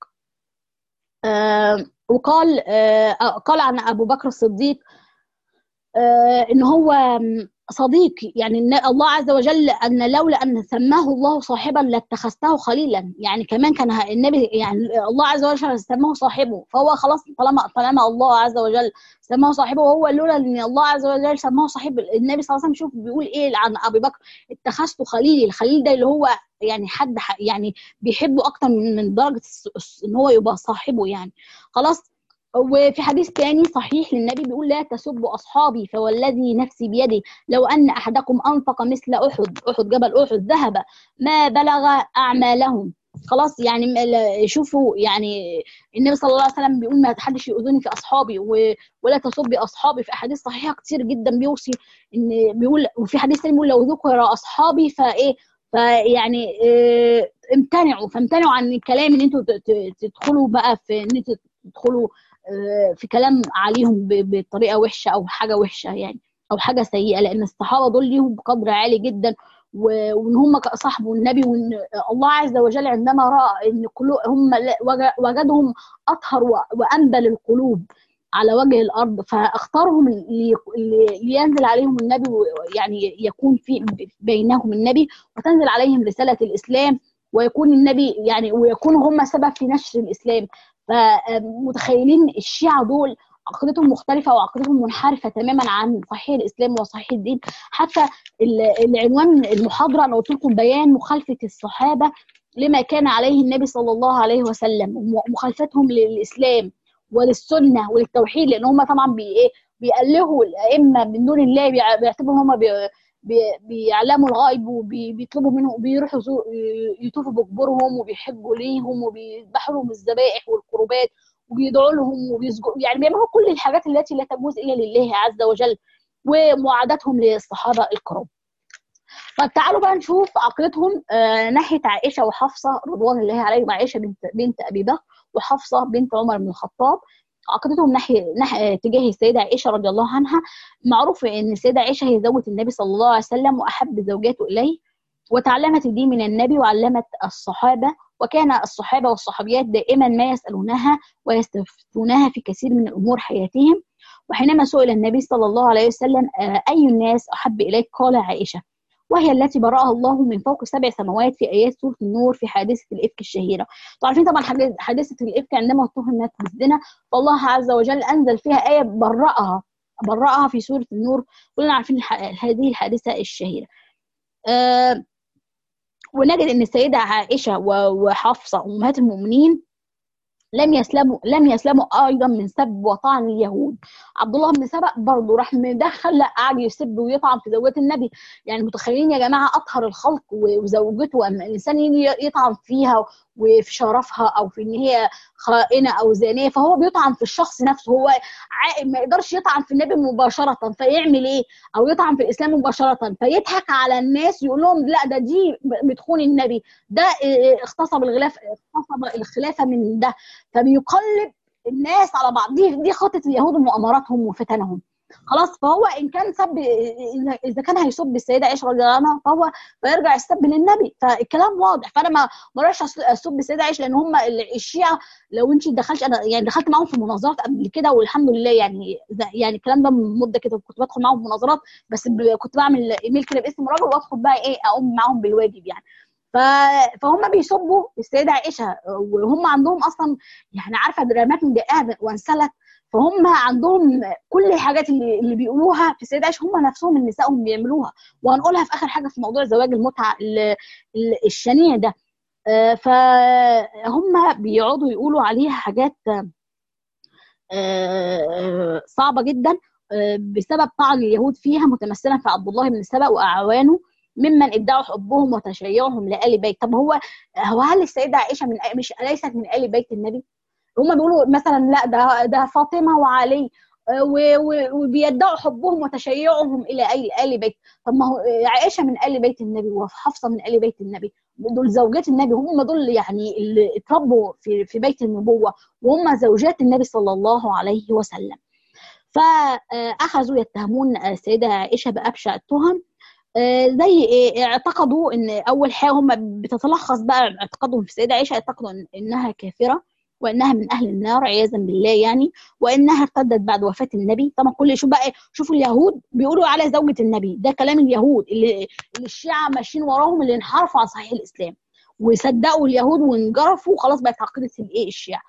وقال قال عن أبو بكر الصديق إن هو صديق، يعني الله عز وجل أن لولا أن سماه الله صاحبا لاتخذته خليلا، يعني كمان كان النبي يعني الله عز وجل سماه صاحبه، فهو خلاص طالما طالما الله عز وجل سماه صاحبه، وهو لولا أن الله عز وجل سماه صاحب النبي صلى الله عليه وسلم. شوف بيقول إيه عن أبي بكر اتخذته خليلي. الخليل ده اللي هو يعني حد يعني بيحبه أكتر من درجة إن هو يبقى صاحبه يعني. خلاص. وفي حديث تاني صحيح للنبي بيقول لا تسبوا أصحابي فوالذي نفسي بيده لو أن أحدكم أنفق مثل أحد أحد جبل أحد ذهب ما بلغ أعمالهم. خلاص يعني شوفوا يعني النبي صلى الله عليه وسلم بيقول ما حدش يؤذوني في أصحابي ولا تسبي أصحابي. في أحاديث صحيحة كتير جدا بيوصي إن بيقول. وفي حديث تاني بيقول لو ذكر أصحابي فإيه فيعني إيه امتنعوا فامتنعوا عن الكلام ان انتوا تدخلوا بقى في ان انتوا تدخلوا في كلام عليهم بطريقه وحشه او حاجه وحشه يعني او حاجه سيئه، لان الصحابه دول ليهم قدر عالي جدا وان هم صاحبوا النبي، وان الله عز وجل عندما راى ان هم وجدهم اطهر وانبل القلوب على وجه الارض فاختارهم لينزل عليهم النبي، يعني يكون في بينهم النبي وتنزل عليهم رساله الاسلام ويكون النبي يعني ويكونوا هم سبب في نشر الاسلام. فمتخيلين الشيعة دول عقيدتهم مختلفة وعقيدتهم منحرفة تماما عن صحيح الإسلام وصحيح الدين. حتى العنوان المحاضرة أنا قلت لكم بيان مخالفة الصحابة لما كان عليه النبي صلى الله عليه وسلم ومخالفتهم للإسلام وللسنة وللتوحيد، لأن هم طبعا بي إيه بيألهوا الأئمة من دون الله، بيعتبروا هم بي بيعلموا الغيب وبيطلبوا منهم وبيروحوا يطوفوا بقبورهم وبيحجوا ليهم وبيذبحوا لهم الذبائح والقربات وبيدعوا لهم وبيسجدوا، يعني بيعملوا كل الحاجات التي لا تجوز الا لله عز وجل ومعاداتهم للصحابه الكرام. طب تعالوا بقى نشوف عقيدتهم آه ناحيه عائشه وحفصه رضوان الله عليهم. عائشه بنت بنت ابي بكر وحفصه بنت عمر بن الخطاب. عقيدتهم ناحيه ناحيه تجاه السيده عائشه رضي الله عنها. معروف ان السيده عائشه هي زوجة النبي صلى الله عليه وسلم واحب زوجاته اليه، وتعلمت الدين من النبي وعلمت الصحابه، وكان الصحابه والصحابيات دائما ما يسالونها ويستفتونها في كثير من امور حياتهم. وحينما سئل النبي صلى الله عليه وسلم اي الناس احب اليك قال عائشه، وهي التي برأها الله من فوق سبع سماوات في آيات سورة النور في حادثة الإفك الشهيرة. عارفين طبعا حادثة الإفك عندما اتهمت بالزنا فالله عز وجل أنزل فيها آية برأها برأها في سورة النور. كلنا عارفين هذه الحادثة الشهيرة. أه ونجد أن السيدة عائشة وحفصة أمهات المؤمنين لم يسلموا لم يسلموا ايضا من سب وطعن اليهود. عبد الله بن سبأ برضه راح مدخل لا قاعد يسب ويطعن في زوجات النبي. يعني متخيلين يا جماعه اطهر الخلق وزوجته اما الانسان يجي يطعن فيها وفي شرفها او في ان هي خائنه او زانيه فهو بيطعن في الشخص نفسه. هو ما يقدرش يطعن في النبي مباشره فيعمل ايه؟ او يطعن في الاسلام مباشره فيضحك على الناس يقول لهم لا ده دي بتخون النبي، ده اغتصب الخلافه اغتصب الخلافه من ده، فبيقلب الناس على بعض. دي دي خطه اليهود ومؤامراتهم وفتنهم. خلاص فهو ان كان سب اذا كان هيسب السيده عائشه رضي الله عنها فهو فيرجع السب للنبي، فالكلام واضح. فانا ما مرش اسب السيده عائشه لان هم الشيعه لو انت دخلت انا يعني دخلت معاهم في مناظرات قبل كده والحمد لله يعني يعني الكلام ده من مده كده كنت بدخل معاهم مناظرات بس كنت بعمل ايميل كده باسم راجل وادخل بقى ايه اقوم معاهم بالواجب يعني. فهم بيسبوا السيده عائشه وهم عندهم اصلا يعني عارفه درامات من دقائق وانسلت، فهم عندهم كل الحاجات اللي, اللي بيقولوها في السيده عائشه هم نفسهم النساء هم بيعملوها. وهنقولها في اخر حاجه في موضوع زواج المتعه الشنيع ده. فهم بيقعدوا يقولوا عليها حاجات صعبه جدا بسبب طعن اليهود فيها متمثلا في عبد الله بن سبأ واعوانه ممن ادعوا حبهم وتشيعهم لآل بيت. طب هو هو هل السيده عائشه من مش ليست من آل بيت النبي؟ هم بيقولوا مثلا لا ده ده فاطمه وعلي وبيدعوا حبهم وتشيعهم الى آل بيت. طب ما هو عائشه من آل بيت النبي وحفصه من آل بيت النبي، دول زوجات النبي، هم دول يعني اللي اتربوا في في بيت النبوه وهم زوجات النبي صلى الله عليه وسلم. فاخذوا يتهمون السيده عائشه بابشع التهم. زي ايه؟ اعتقدوا ان اول حاجه هم بتتلخص بقى اعتقادهم في السيده عائشه، اعتقدوا انها كافره وانها من اهل النار عياذا بالله يعني، وانها ارتدت بعد وفاه النبي. طبعا كل شوف بقى شوفوا اليهود بيقولوا على زوجة النبي، ده كلام اليهود اللي, اللي الشيعة ماشيين وراهم اللي انحرفوا عن صحيح الاسلام وصدقوا اليهود وانجرفوا وخلاص بقت عقيده الايه الشيعة.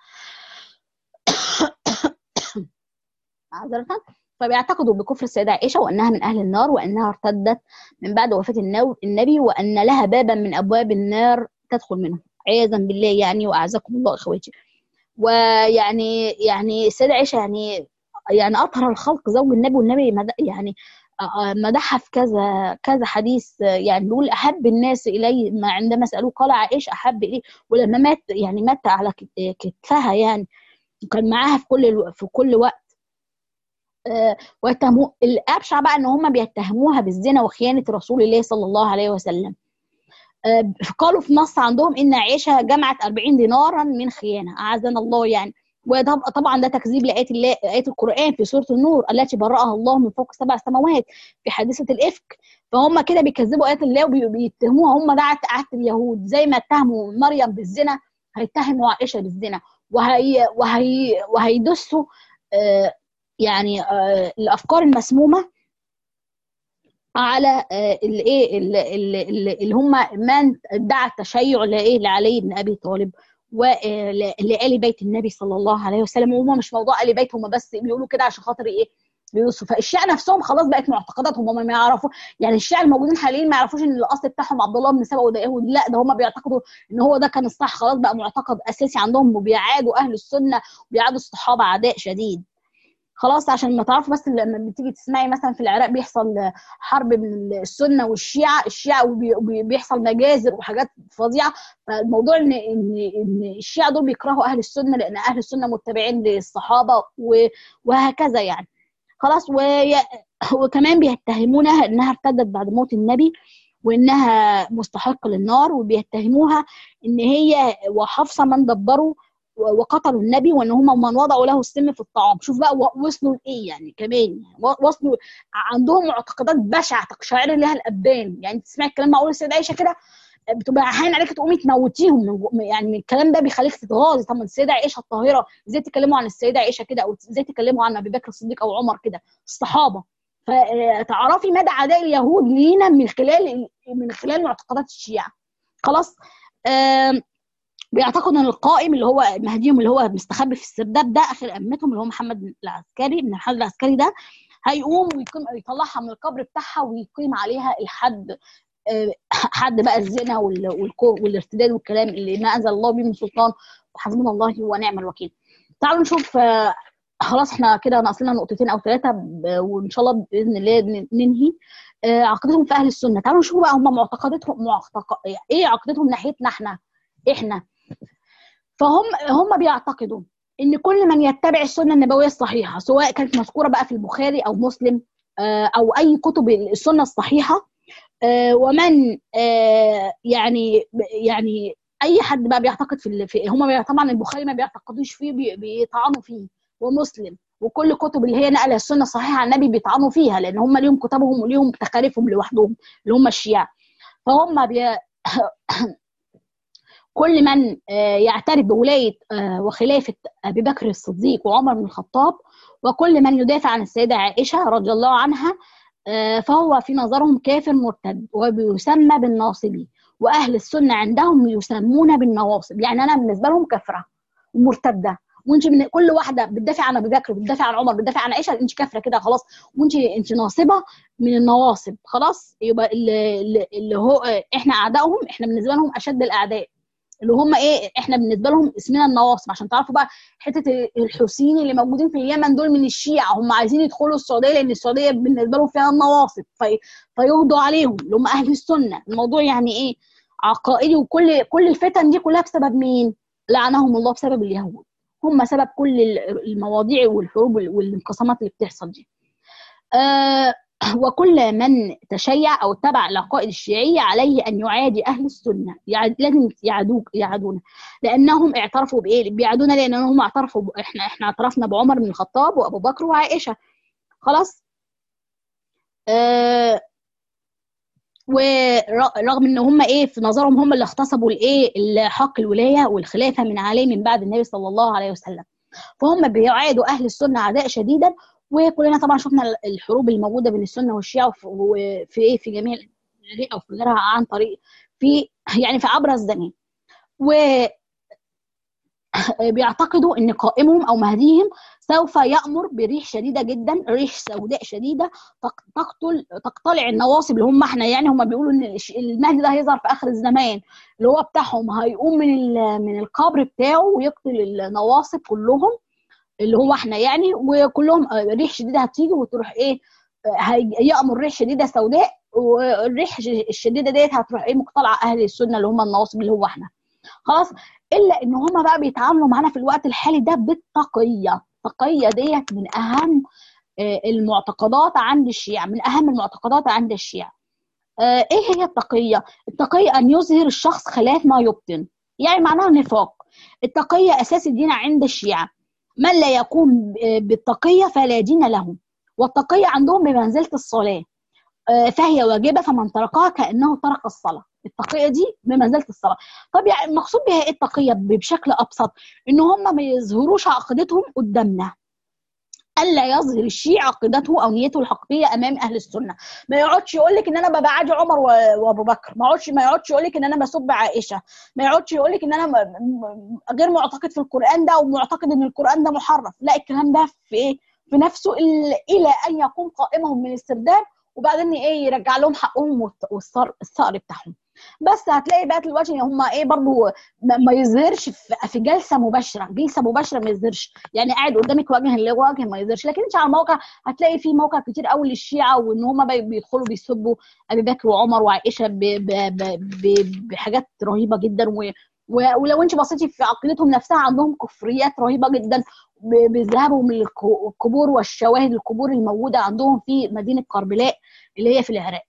معذرة. فبيعتقدوا بكفر السيدة عائشة وأنها من أهل النار وأنها ارتدت من بعد وفاة النبي وأن لها بابا من أبواب النار تدخل منه عياذا بالله يعني وأعزكم الله إخواتي. ويعني يعني السيدة عائشة يعني يعني أطهر الخلق زوج النبي، والنبي مد- يعني مدحها في كذا كذا حديث، يعني بيقول أحب الناس إلي ما عندما سألوه قال عائشة أحب إليه. ولما مات يعني مات على كت- كتفها يعني، وكان معاها في كل الو- في كل وقت. آه، ويتهموا الأبشع بقى إن هم بيتهموها بالزنا وخيانة رسول الله صلى الله عليه وسلم. آه، قالوا في نص عندهم ان عائشه جمعت أربعين دينارا من خيانه، اعاذنا الله يعني. وطبعا ده تكذيب لايات الله، ايه القران في سوره النور التي برأها الله من فوق سبع سماوات في حادثه الافك. فهم كده بيكذبوا ايات الله وبيتهموها، هم ده عهد اليهود، زي ما اتهموا مريم بالزنا هيتهموا عائشه بالزنا. وهي وهي وهيدسوا آه، يعني آه، الافكار المسمومه على آه، الايه اللي هم من ادعى التشيع لايه لعلي بن ابي طالب ولآل بيت النبي صلى الله عليه وسلم. وهم مش موضوع آل بيت، هم بس بيقولوا كده عشان خاطر ايه بيوصفوا. فالشيعة نفسهم خلاص بقت معتقداتهم، هم ما يعرفوا يعني الشيعة الموجودين حاليا ما يعرفوش ان الاصل بتاعهم عبد الله بن سبأ وده يهودي، لا ده هم بيعتقدوا ان هو ده كان الصح، خلاص بقى معتقد اساسي عندهم، وبيعادوا اهل السنة وبيعادوا الصحابة عداء شديد. خلاص عشان ما تعرفوا بس، لما بتيجي تسمعي مثلا في العراق بيحصل حرب بين السنه والشيعه، الشيعه وبيحصل مجازر وحاجات فظيعه. فالموضوع ان ان ان الشيعه دول بيكرهوا اهل السنه لان اهل السنه متبعين للصحابه وهكذا يعني. خلاص وي... وكمان بيتهمونها انها ارتدت بعد موت النبي وانها مستحقه للنار، وبيتهموها ان هي وحفصه من دبروا وقتلوا النبي، وان هم من وضعوا له السم في الطعام. شوف بقى وصلوا لايه يعني، كمان وصلوا عندهم معتقدات بشعه تقشعر لها الابدان. يعني تسمعي الكلام معقول السيده عائشه كده بتبقى احيانا عليك تقومي تموتيهم يعني، الكلام ده بيخليك تتغاظي. طب السيده عائشه الطاهره ازاي تكلموا عن السيده عائشه كده، او ازاي تكلموا عن ابي بكر الصديق او عمر كده الصحابه؟ فتعرفي مدى عداء اليهود لينا من خلال من خلال معتقدات الشيعه. خلاص. آم بيعتقدوا ان القائم اللي هو مهديهم اللي هو مستخبي في السرداب ده اخر امتهم اللي هو محمد العسكري، من محمد العسكري ده هيقوم ويقيم يطلعها من القبر بتاعها ويقيم عليها الحد، حد بقى الزنا والارتداد والكلام اللي ما انزل الله به من سلطان، وحسبنا الله ونعم الوكيل. تعالوا نشوف. خلاص احنا كده ناقص لنا نقطتين او ثلاثه وان شاء الله باذن الله ننهي. عقيدتهم في اهل السنه، تعالوا نشوف بقى هم معتقداتهم معتقد ايه عقيدتهم ناحيتنا احنا احنا فهم هم بيعتقدوا ان كل من يتبع السنه النبويه الصحيحه سواء كانت مذكوره بقى في البخاري او مسلم او اي كتب السنه الصحيحه، ومن يعني يعني اي حد بقى بيعتقد في, في هم طبعا البخاري ما بيعتقدوش فيه، بيطعنوا فيه، ومسلم وكل كتب اللي هي نقل السنه الصحيحه عن النبي بيطعنوا فيها، لان هم ليهم كتبهم وليهم تخاريفهم لوحدهم اللي هم الشيعة. فهم بي... كل من يعترف بولايه وخلافه ابي بكر الصديق وعمر بن الخطاب، وكل من يدافع عن السيده عائشه رضي الله عنها، فهو في نظرهم كافر مرتد وبيسمى بالناصبي، واهل السنه عندهم يسمون بالنواصب. يعني انا بالنسبه لهم كافره ومرتده، وانت من كل واحده بتدافع عن ابي بكر بتدافع عن عمر بتدافع عن عائشه انت كافره كده خلاص، وانت انت ناصبه من النواصب. خلاص يبقى اللي, اللي هو احنا اعدائهم، احنا بالنسبه لهم اشد الاعداء اللي هم ايه، احنا بالنسبه لهم اسمنا النواصب. عشان تعرفوا بقى حته الحوثيين اللي موجودين في اليمن دول من الشيعة، هم عايزين يدخلوا السعوديه لان السعوديه بالنسبه لهم فيها النواصب في فيقضوا عليهم اللي هم اهل السنه. الموضوع يعني ايه عقائدي، وكل كل الفتن دي كلها بسبب مين؟ لعنهم الله، بسبب اليهود. هم سبب كل المواضيع والحروب والانقسامات اللي بتحصل دي. آه وكل من تشيع او اتبع العقائد الشيعيه عليه ان يعادي اهل السنه، يعني لازم يعادوك يعادونا لانهم اعترفوا بايه؟ بيعادونا لانهم اعترفوا ب... احنا احنا اعترفنا بعمر بن الخطاب وابو بكر وعائشه. خلاص. آه ورغم ان هم ايه في نظرهم هم اللي اغتصبوا الايه حق الولايه والخلافه من عليه من بعد النبي صلى الله عليه وسلم، فهم بيعادوا اهل السنه عداء شديدا. وكلنا طبعا شفنا الحروب الموجوده بين السنه والشيعه وفي ايه في جميع او في غيرها عن طريق في يعني في عبر الزمان. وبيعتقدوا ان قائمهم او مهديهم سوف يأمر بريح شديدة جدا، ريح سوداء شديدة تقتل تقتلع النواصب اللي هم احنا، يعني هم بيقولوا ان المهدي ده هيظهر في اخر الزمان اللي هو بتاعهم، هيقوم من من القبر بتاعه ويقتل النواصب كلهم اللي هو احنا يعني، وكلهم ريح شديدة هتيجي وتروح ايه، هيأمر ريح شديدة سوداء، والريح الشديدة ديت هتروح ايه مقتلعة اهل السنة اللي هم النواصب اللي هو احنا. خلاص، الا ان هم بقى بيتعاملوا معانا في الوقت الحالي ده بالتقيه. التقيه ديت من اهم المعتقدات عند الشيعة، من اهم المعتقدات عند الشيعة. ايه هي التقيه؟ التقيه ان يظهر الشخص خلاف ما يبطن، يعني معناها نفاق. التقيه اساس الدين عند الشيعة، من لا يقوم بالتقيه فلا دين له. والتقيه عندهم بمنزله الصلاه، فهي واجبه، فمن تركها كانه ترك الصلاه. التقيه دي بمنزله الصلاه. طب يعني المقصود بها ايه التقيه بشكل ابسط؟ ان هم ما يظهروش عقيدتهم قدامنا، الا يظهر الشيعي عقيدته او نيته الحقيقيه امام اهل السنه. ما يقعدش يقول لك ان انا ببعادي عمر وابو بكر، ما يقعدش ما يقعدش يقول لك ان انا بسب عائشه، ما يقعدش يقول لك ان انا غير معتقد في القران ده ومعتقد ان القران ده محرف. لا، الكلام ده في ايه؟ في نفسه، الى ان يقوم قائمهم من السرداب وبعدين ايه يرجع لهم حقهم والثأر بتاعهم. بس هتلاقي بقى دلوقتي هم ايه برضو ما يظهرش في جلسه مباشره، جلسه مباشره ما يظهرش، يعني قاعد قدامك وجها لوجه ما يظهرش. لكن انت على الموقع هتلاقي في موقع كتير قوي للشيعه، وان هم بيدخلوا بيسبوا ابي بكر وعمر وعائشه بحاجات رهيبه جدا، و ولو انت بصيتي في عقيدتهم نفسها عندهم كفريات رهيبه جدا، بذهابهم من القبور والشواهد القبور الموجوده عندهم في مدينه كربلاء اللي هي في العراق.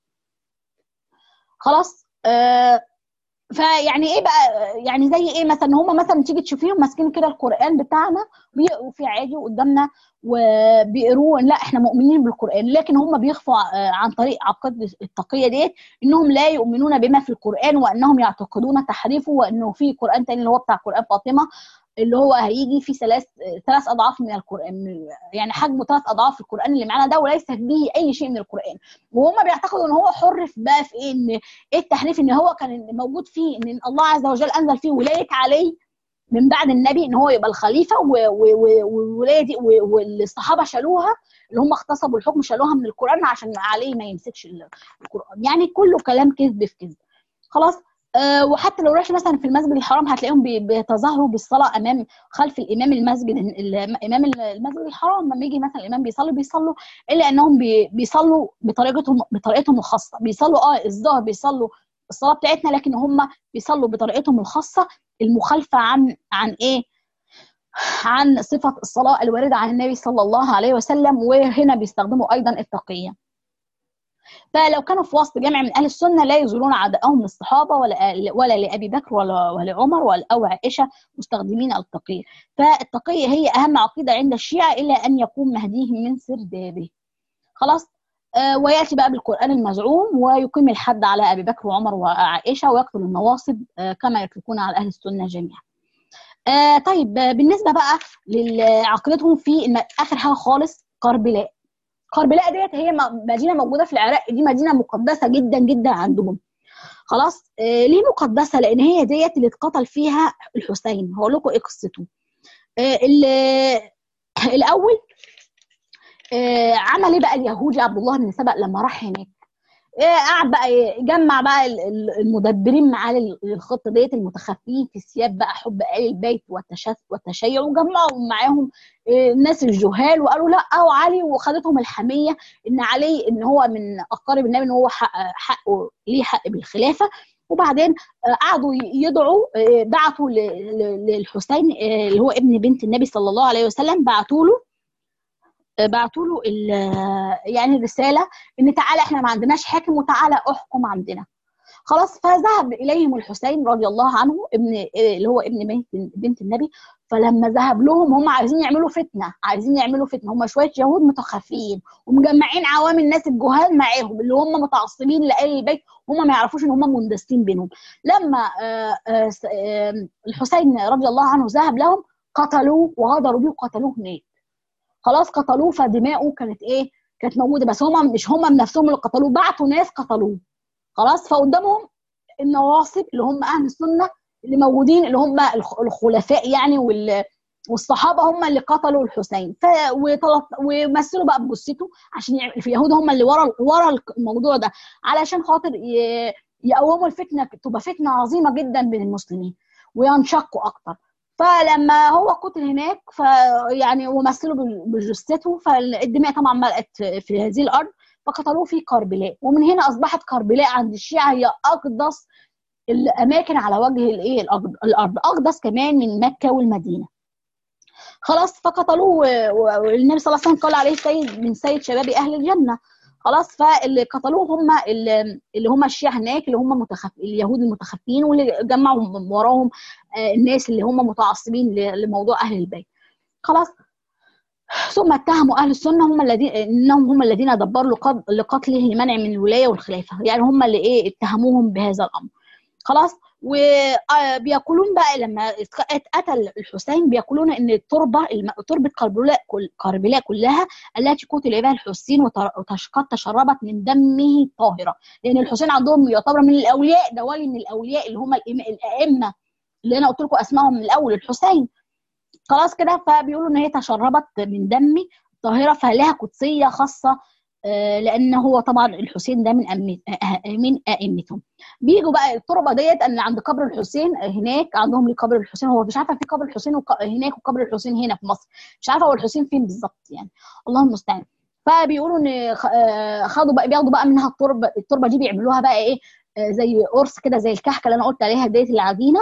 خلاص. آه فيعني ايه بقى، يعني زي ايه مثلا، هم مثلا تيجي تشوفيهم ماسكين كده القران بتاعنا بيقروا فيه عادي قدامنا وبيقروه، لا احنا مؤمنين بالقران، لكن هم بيخفوا عن طريق عقيده التقيه ديت انهم لا يؤمنون بما في القران، وانهم يعتقدون تحريفه، وانه في قران تاني اللي هو بتاع قران فاطمه اللي هو هيجي في ثلاث ثلاث اضعاف من القران، يعني حجمه ثلاث اضعاف القران اللي معانا ده، وليس به اي شيء من القران. وهم بيعتقدوا ان هو حرف بقى في ايه، ان ايه التحريف، ان هو كان موجود فيه ان الله عز وجل انزل فيه ولايه علي من بعد النبي ان هو يبقى الخليفه، والولايه دي والصحابه شالوها، اللي هم اغتصبوا الحكم شالوها من القران عشان علي ما يمسكش القران. يعني كله كلام كذب في كذب. خلاص. أه وحتى لو رحت مثلا في المسجد الحرام هتلاقيهم بيتظاهروا بالصلاه امام خلف الامام المسجد الامام المسجد الحرام. لما يجي مثلا الامام بيصلي بيصلوا، الا انهم بيصلوا بطريقتهم بطريقتهم الخاصه، بيصلوا اه الظاهر بيصلوا الصلاه بتاعتنا، لكن هم بيصلوا بطريقتهم الخاصه المخالفه عن عن ايه عن صفه الصلاه الوارده عن النبي صلى الله عليه وسلم. وهنا بيستخدموا ايضا التقيه. فلو كانوا في وسط جمع من اهل السنه لا يزولون عداءهم للصحابه ولا ولا لابي بكر ولا ولعمر ولا او عائشه مستخدمين التقيه. فالتقيه هي اهم عقيده عند الشيعه الى ان يقوم مهديهم من سردابه. خلاص. آه وياتي بقى بالقران المزعوم ويقيم الحد على ابي بكر وعمر وعائشه ويقتل النواصب آه كما يتركون على اهل السنه جميعا. آه طيب، آه بالنسبه بقى لعقيدتهم في اخر حاجه خالص كربلاء. كربلاء ديت هي مدينه موجوده في العراق، دي مدينه مقدسه جدا جدا عندهم. خلاص. آه ليه مقدسه؟ لان هي ديت اللي اتقتل فيها الحسين. هقول لكم ايه قصته. آه الاول آه عمل ايه بقى اليهودي عبد الله بن سبأ لما راح هناك؟ قاعد بقى يجمع بقى المدبرين معاه للخطه ديت، المتخفيين في ثياب بقى حب آل البيت والتشيع، وجمعوا معاهم الناس الجهال وقالوا لا وعلي، وخدتهم الحميه ان علي ان هو من اقارب النبي، ان هو حق حقه ليه حق بالخلافه. وبعدين قعدوا يدعوا، بعتوا للحسين اللي هو ابن بنت النبي صلى الله عليه وسلم، بعتوا له بعتوا له يعني رساله ان تعالى احنا ما عندناش حاكم وتعالى احكم عندنا. خلاص. فذهب اليهم الحسين رضي الله عنه ابن اللي هو ابن بنت بنت النبي. فلما ذهب لهم هم عايزين يعملوا فتنه، عايزين يعملوا فتنه، هم شويه يهود متخفيين ومجمعين عوام الناس الجهال معاهم اللي هم متعصبين لآل البيت، هم ما يعرفوش ان هم مندسين بينهم. لما الحسين رضي الله عنه ذهب لهم قتلوه وغدروا بيه وقتلوه هناك. خلاص. قتلوه، فدماؤه كانت ايه كانت موجوده، بس هم مش هم بنفسهم اللي قتلوه، بعتوا ناس قتلوه. خلاص. فقدامهم النواصب اللي هم اهل السنه اللي موجودين، اللي هم الخلفاء يعني، والصحابه هم اللي قتلوا الحسين. ف ومثلوا بقى بجثته عشان يع... اليهود هم اللي ورا ورا الموضوع ده، علشان خاطر ي... يقوموا الفتنه، تبقى فتنه عظيمه جدا بين المسلمين وينشقوا اكتر. فلما هو قتل هناك ف يعني ومثلوا بجثته، فالدماء طبعا ملأت في هذه الارض، فقتلوه في كربلاء. ومن هنا اصبحت كربلاء عند الشيعه هي اقدس الاماكن على وجه الايه الارض، اقدس كمان من مكه والمدينه. خلاص فقتلوه، والنبي صلى الله عليه وسلم قال عليه سيد من سيد شباب اهل الجنه. خلاص فاللي قتلوه هم اللي هم الشيعة هناك، اللي هم متخف... اليهود المتخفين، واللي جمعوا وراهم الناس اللي هم متعصبين لموضوع اهل البيت. خلاص ثم اتهموا اهل السنه هم الذين انهم هم الذين دبروا لقتله لمنع من الولايه والخلافه، يعني هم اللي ايه اتهموهم بهذا الامر. خلاص وبيقولون بقى لما اتقتل الحسين بيقولون ان التربه تربه كربلاء كربلاء كلها التي قتل بها الحسين وقد تشربت من دمه طاهره، لان الحسين عندهم يعتبر من الاولياء، ده ولي من الاولياء اللي هم الائمه اللي انا قلت لكم اسمائهم من الاول الحسين. خلاص كده فبيقولوا ان هي تشربت من دمي طاهره، فلها قدسيه خاصه، لان هو طبعا الحسين ده من من ائمتهم. بيجوا بقى التربه ديت ان عند قبر الحسين هناك، عندهم ليه قبر الحسين، هو مش عارفه في قبر الحسين هناك وقبر الحسين هنا في مصر، مش عارفه هو الحسين فين بالظبط يعني، الله المستعان. فبيقولوا ان خدوا بقى بياخدوا بقى منها التربه، التربه دي بيعملوها بقى ايه زي قرص كده، زي الكحكه اللي انا قلت عليها ديت العجينه،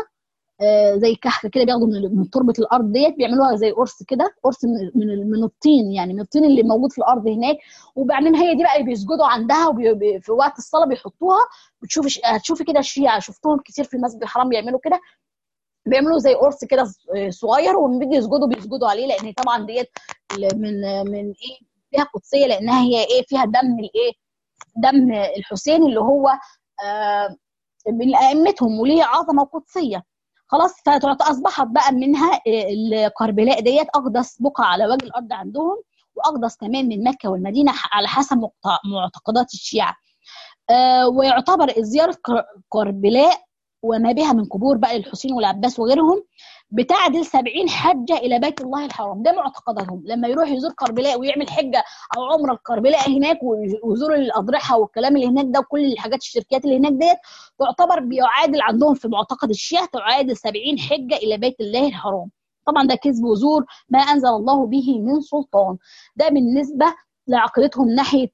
زي كحكه كده، بياخدوا من تربه الارض ديت بيعملوها زي قرص كده، قرص من من الطين، يعني من الطين اللي موجود في الارض هناك. وبعدين هي دي بقى اللي بيسجدوا عندها، وفي وقت الصلاه بيحطوها. بتشوفي هتشوفي كده الشيعة شفتهم كتير في المسجد الحرام بيعملوا كده، بيعملوا زي قرص كده صغير، ومن بيجي يسجدوا بيسجدوا عليه، لان طبعا ديت من من ايه فيها قدسيه، لانها هي ايه فيها دم الايه دم الحسين اللي هو آه من ائمتهم وليه عظمه وقدسيه. خلاص فاصبحت بقى منها الكربلاء ديت اقدس بقعه على وجه الارض عندهم، واقدس كمان من مكه والمدينه على حسب معتقدات الشيعه. آه ويعتبر زياره كربلاء وما بها من قبور بقى الحسين والعباس وغيرهم بتعدل سبعين حجه الى بيت الله الحرام، ده معتقداتهم. لما يروح يزور كربلاء ويعمل حجه او عمره الكربلاء هناك ويزور الاضرحه والكلام اللي هناك ده وكل الحاجات الشركيات اللي هناك ديت، تعتبر بيعادل عندهم في معتقد الشيعة تعادل سبعين حجه الى بيت الله الحرام. طبعا ده كذب وزور ما انزل الله به من سلطان. ده بالنسبه لعقيدتهم ناحيه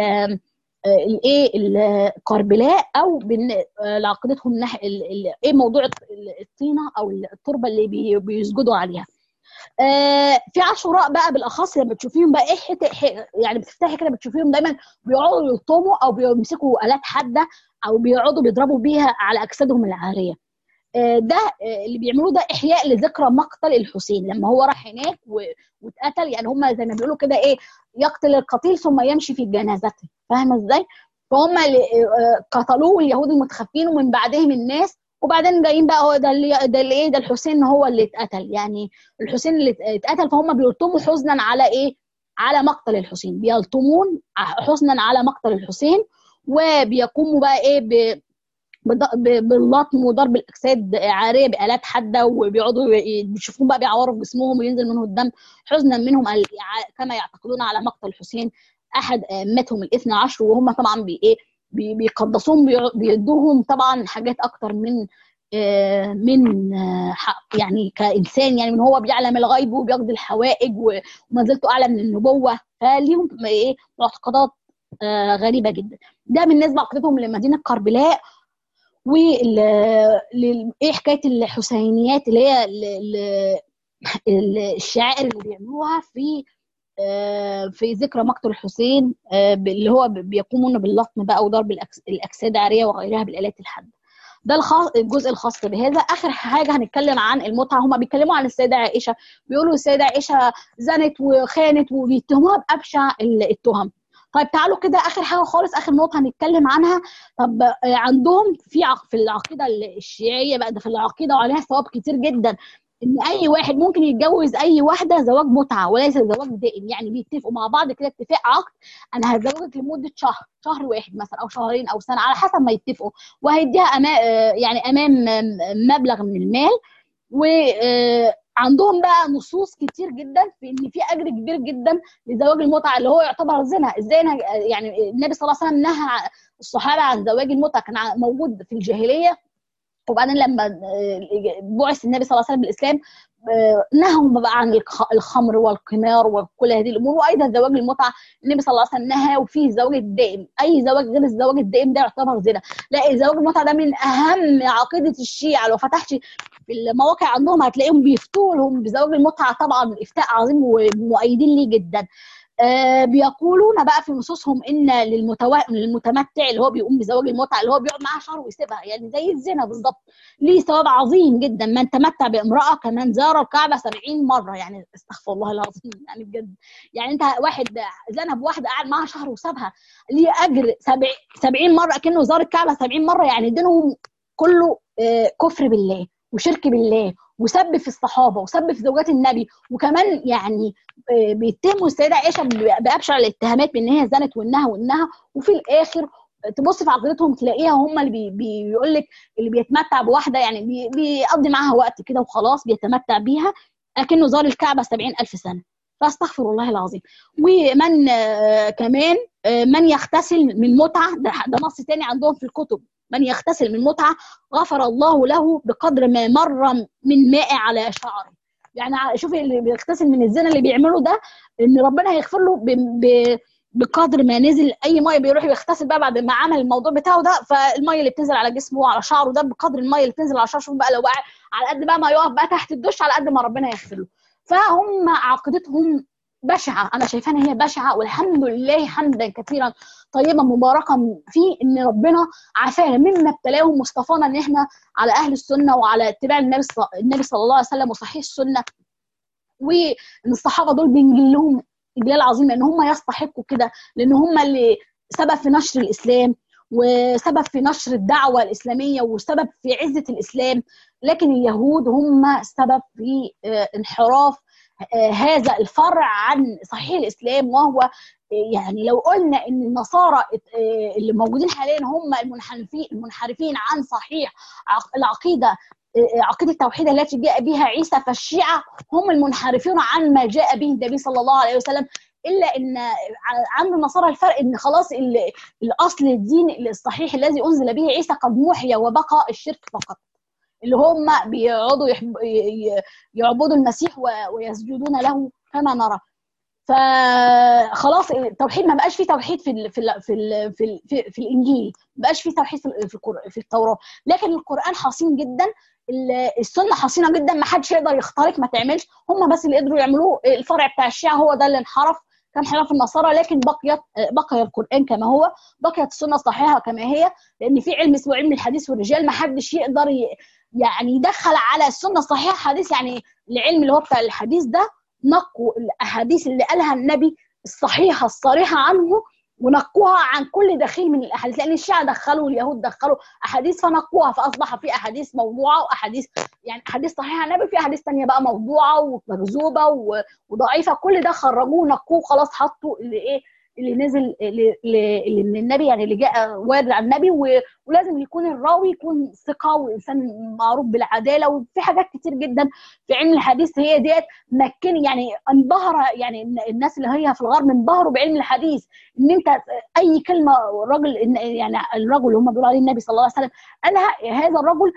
الايه الكربلاء، او لعقيدتهم ناحيه ايه موضوع الطينه او التربه اللي بيسجدوا عليها. آه في عاشوراء بقى بالاخص لما تشوفيهم بقى ايه يعني بتفتحي كده بتشوفيهم دايما بيقعدوا يلطموا او بيمسكوا الات حاده او بيقعدوا بيضربوا بيها على اجسادهم العاريه. آه ده آه اللي بيعملوه ده احياء لذكرى مقتل الحسين لما هو راح هناك واتقتل، يعني هم زي ما بيقولوا كده ايه يقتل القتيل ثم يمشي في جنازته، فاهمه ازاي؟ فهم اللي قتلوه اليهود المتخفين ومن بعدهم الناس، وبعدين جايين بقى هو ده اللي ده اللي ايه ده الحسين هو اللي اتقتل، يعني الحسين اللي اتقتل، فهم بيلطموا حزنا على ايه على مقتل الحسين، بيلطمون حزنا على مقتل الحسين، وبيقوموا بقى ايه ب باللطم وضرب الاجساد عاريه بالات حاده، وبيقعدوا بيشوفوهم بقى بيعوروا في جسمهم وينزل منهم الدم حزنا منهم كما يعتقدون على مقتل الحسين احد ائمتهم الاثنى عشر، وهم طبعا بي ايه بيقدسوهم بيدوهم طبعا حاجات اكتر من من يعني كانسان، يعني من هو بيعلم الغيب وبيقضي الحوائج وما زلت اعلى من النبوه، فليهم ايه معتقدات غريبه جدا. ده بالنسبه لعقيدتهم لمدينه كربلاء. وال ايه حكايه الحسينيات اللي هي الشعائر اللي بيعملوها في في ذكرى مقتل الحسين، اللي هو بيقومون باللطم بقى وضرب الاجساد عاريه وغيرها بالالات الحاده. ده الخاص الجزء الخاص بهذا. اخر حاجه هنتكلم عن المتعه. هم بيتكلموا عن السيده عائشه، بيقولوا السيده عائشه زنت وخانت وبيتهموها بابشع التهم. طيب تعالوا كده اخر حاجه خالص، اخر نقطه هنتكلم عنها. طب عندهم في في العقيده الشيعيه بقى، ده في العقيده وعليها ثواب كتير جدا، ان اي واحد ممكن يتجوز اي واحده زواج متعه وليس زواج دائم، يعني بيتفقوا مع بعض كده اتفاق عقد، انا هتزوجك لمده شهر شهر واحد مثلا او شهرين او سنه على حسب ما يتفقوا، وهيديها أما يعني امام مبلغ من المال، و عندهم بقى نصوص كتير جدا في ان في اجر كبير جدا لزواج المتعه اللي هو يعتبر زنا. ازاي؟ يعني النبي صلى الله عليه وسلم نهى الصحابه عن زواج المتعه، كان موجود في الجاهليه، وبعدين لما بعث النبي صلى الله عليه وسلم بالاسلام نهوا بقى عن الخمر والقمار وكل هذه الامور، وايضا زواج المتعه النبي صلى الله عليه وسلم نهى، وفي الزواج الدائم. اي زواج غير الزواج الدائم ده يعتبر زنا. لا، زواج المتعه ده من اهم عقيده الشيعه. لو فتحت في المواقع عندهم هتلاقيهم بيفتوا لهم بزواج المتعه، طبعا افتاء عظيم ومؤيدين ليه جدا. آه بيقولون بقى في نصوصهم ان للمتو... للمتمتع اللي هو بيقوم بزواج المتعه اللي هو بيقعد معاها شهر ويسيبها، يعني زي الزنا بالظبط، ليه ثواب عظيم جدا. من تمتع بامراه كمان زار الكعبه سبعين مره، يعني استغفر الله العظيم، يعني بجد. يعني انت واحد زنى بواحده قاعد معاها شهر وسابها، ليه اجر سبعين مره كأنه زار الكعبه سبعين مره. يعني دينهم كله آه كفر بالله وشرك بالله وسب في الصحابه وسب في زوجات النبي، وكمان يعني بيتهموا السيده عائشه بابشع الاتهامات بان هي زنت وانها وانها وفي الاخر تبص في عقيدتهم تلاقيها هم اللي بي بيقول لك اللي بيتمتع بواحده يعني بي بيقضي معاها وقت كده وخلاص بيتمتع بيها، لكنه زار الكعبه سبعين ألف سنه. فاستغفر الله العظيم. ومن آه كمان آه من يغتسل من متعه، ده, ده نص تاني عندهم في الكتب، من يغتسل من متعه غفر الله له بقدر ما مر من ماء على شعره. يعني شوفي اللي بيغتسل من الزنا اللي بيعمله ده، ان ربنا هيغفر له ب... ب... بقدر ما نزل اي ميه بيروح يغتسل بقى بعد ما عمل الموضوع بتاعه ده، فالميه اللي بتنزل على جسمه وعلى شعره ده بقدر الميه اللي بتنزل على شعره. شوف بقى لو بقى على قد بقى ما يقف بقى تحت الدش على قد ما ربنا يغفر له. فهم عقيدتهم بشعه، انا شايفاها ان هي بشعه، والحمد لله حمدا كثيرا طيبا مباركا فيه ان ربنا عافانا مما ابتلاهم واصطفانا ان احنا على اهل السنه وعلى اتباع النبي النبي صلى الله عليه وسلم وصحيح السنه. وان الصحابه دول بنجيل لهم اجلال عظيم لان هم يستحقوا كده، لان هم اللي سبب في نشر الاسلام وسبب في نشر الدعوه الاسلاميه وسبب في عزه الاسلام. لكن اليهود هم السبب في انحراف هذا الفرع عن صحيح الاسلام. وهو يعني لو قلنا ان النصارى اللي موجودين حاليا هم المنحرفين المنحرفين عن صحيح العقيده عقيده التوحيد التي جاء بها عيسى، فالشيعه هم المنحرفون عن ما جاء به النبي صلى الله عليه وسلم. الا ان عند النصارى الفرق ان خلاص الاصل الدين الصحيح الذي انزل به عيسى قد محي وبقى الشرك فقط، اللي هم بيقعدوا يعبدوا المسيح ويسجدون له كما نرى. فخلاص التوحيد ما بقاش فيه توحيد في ال في ال في ال في, ال في, في الانجيل، ما بقاش فيه توحيد في في التوراه. لكن القران حصين جدا، السنه حصينه جدا، ما حدش يقدر يخترق ما تعملش. هم بس اللي قدروا يعملوه الفرع بتاع الشيعه هو ده اللي انحرف، كان حراف النصارى. لكن بقيت بقي القران كما هو، بقيت السنه الصحيحه كما هي، لان في علم اسمه علم الحديث والرجال، ما حدش يقدر يعني يدخل على السنه الصحيحه حديث. يعني العلم اللي هو بتاع الحديث ده نقوا الاحاديث اللي قالها النبي الصحيحه الصريحه عنه ونقوها عن كل دخيل من الاحاديث، لان الشيعة دخلوا اليهود دخلوا احاديث فنقوها، فاصبح في احاديث موضوعه واحاديث يعني احاديث صحيحه عن النبي، في احاديث ثانيه بقى موضوعه ومكذوبه وضعيفه، كل ده خرجوه نقوه خلاص، حطوا اللي ايه اللي نزل اللي من النبي، يعني اللي جاء وارد عن النبي. ولازم يكون الراوي يكون ثقه وانسان معروف بالعداله. وفي حاجات كتير جدا في علم الحديث هي ديت مكن يعني انبهر يعني الناس اللي هي في الغرب انبهروا بعلم الحديث، ان انت اي كلمه الراجل يعني الرجل اللي هم بيقولوا عليه النبي صلى الله عليه وسلم قالها، هذا الرجل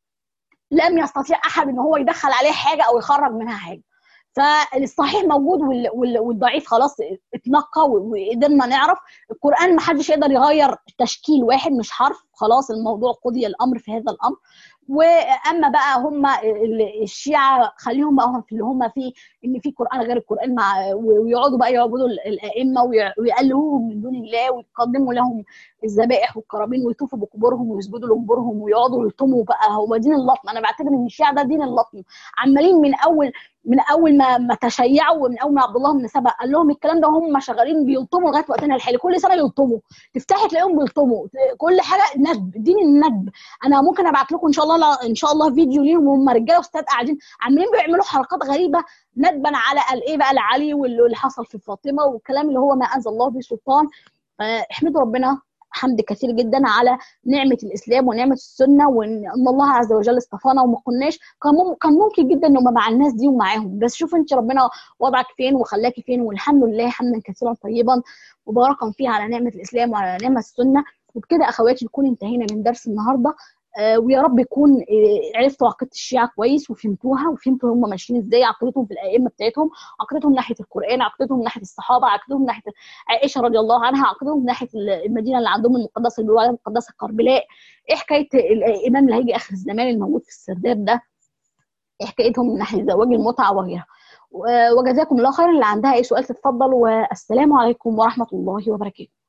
لم يستطيع احد ان هو يدخل عليه حاجه او يخرج منها حاجه. فالصحيح موجود والضعيف خلاص اتنقى وقدرنا نعرف. القرآن ما حدش يقدر يغير تشكيل واحد، مش حرف، خلاص الموضوع قضي الامر في هذا الامر. واما بقى هم الشيعة خليهم بقى هم في اللي هم فيه، ان في قرآن غير القرآن، مع ويقعدوا بقى يعبدوا الائمه ويقللوهم من دون الله ويقدموا لهم الذبائح والقرابين ويطوفوا بقبورهم ويسجدوا لقبورهم ويقعدوا يلطموا. بقى هو دين اللطم. انا بعتبر ان الشيعة ده دين اللطم، عمالين من اول من اول ما ما تشيعوا، ومن اول ما عبد الله بن سبأ قال لهم الكلام ده هم شغالين بيلطموا لغايه وقتنا الحالي. كل سنه يلطموا، تفتحي تلاقيهم بيلطموا كل حاجه ندب، دين الندب. انا ممكن ابعت لكم ان شاء الله ان شاء الله فيديو ليهم وهم رجاله وستات قاعدين عاملين بيعملوا حركات غريبه ندبا على الايه بقى العلي واللي حصل في فاطمه والكلام اللي هو ما انزل الله به سلطان. احمدوا ربنا حمد كثير جدا على نعمه الاسلام ونعمه السنه، وان الله عز وجل اصطفانا وما كناش، كان مم- كان ممكن جدا نبقى مع الناس دي ومعاهم، بس شوف انت ربنا وضعك فين وخلاكي فين، والحمد لله حمدا كثيرا طيبا مباركا فيه على نعمه الاسلام وعلى نعمه السنه. وبكده اخواتي نكون انتهينا من درس النهارده. آه، ويا رب يكون آه، عرفتوا عقيده الشيعه كويس وفهمتوها، وفهمتوا هم ماشيين ازاي، عقيدتهم في الائمه بتاعتهم، عقيدتهم ناحيه القران، عقيدتهم ناحيه الصحابه، عقيدتهم ناحيه عائشه رضي الله عنها، عقيدتهم ناحيه المدينه اللي عندهم المقدسه اللي بيقولوا عليها المقدسه كربلاء، ايه حكايه الامام اللي هيجي اخر الزمان الموجود في السرداب ده، ايه حكايتهم من ناحيه زواج المتعه وغيرها. و- وجزاكم الله خيرا. اللي عندها اي سؤال تتفضل، والسلام عليكم ورحمه الله وبركاته.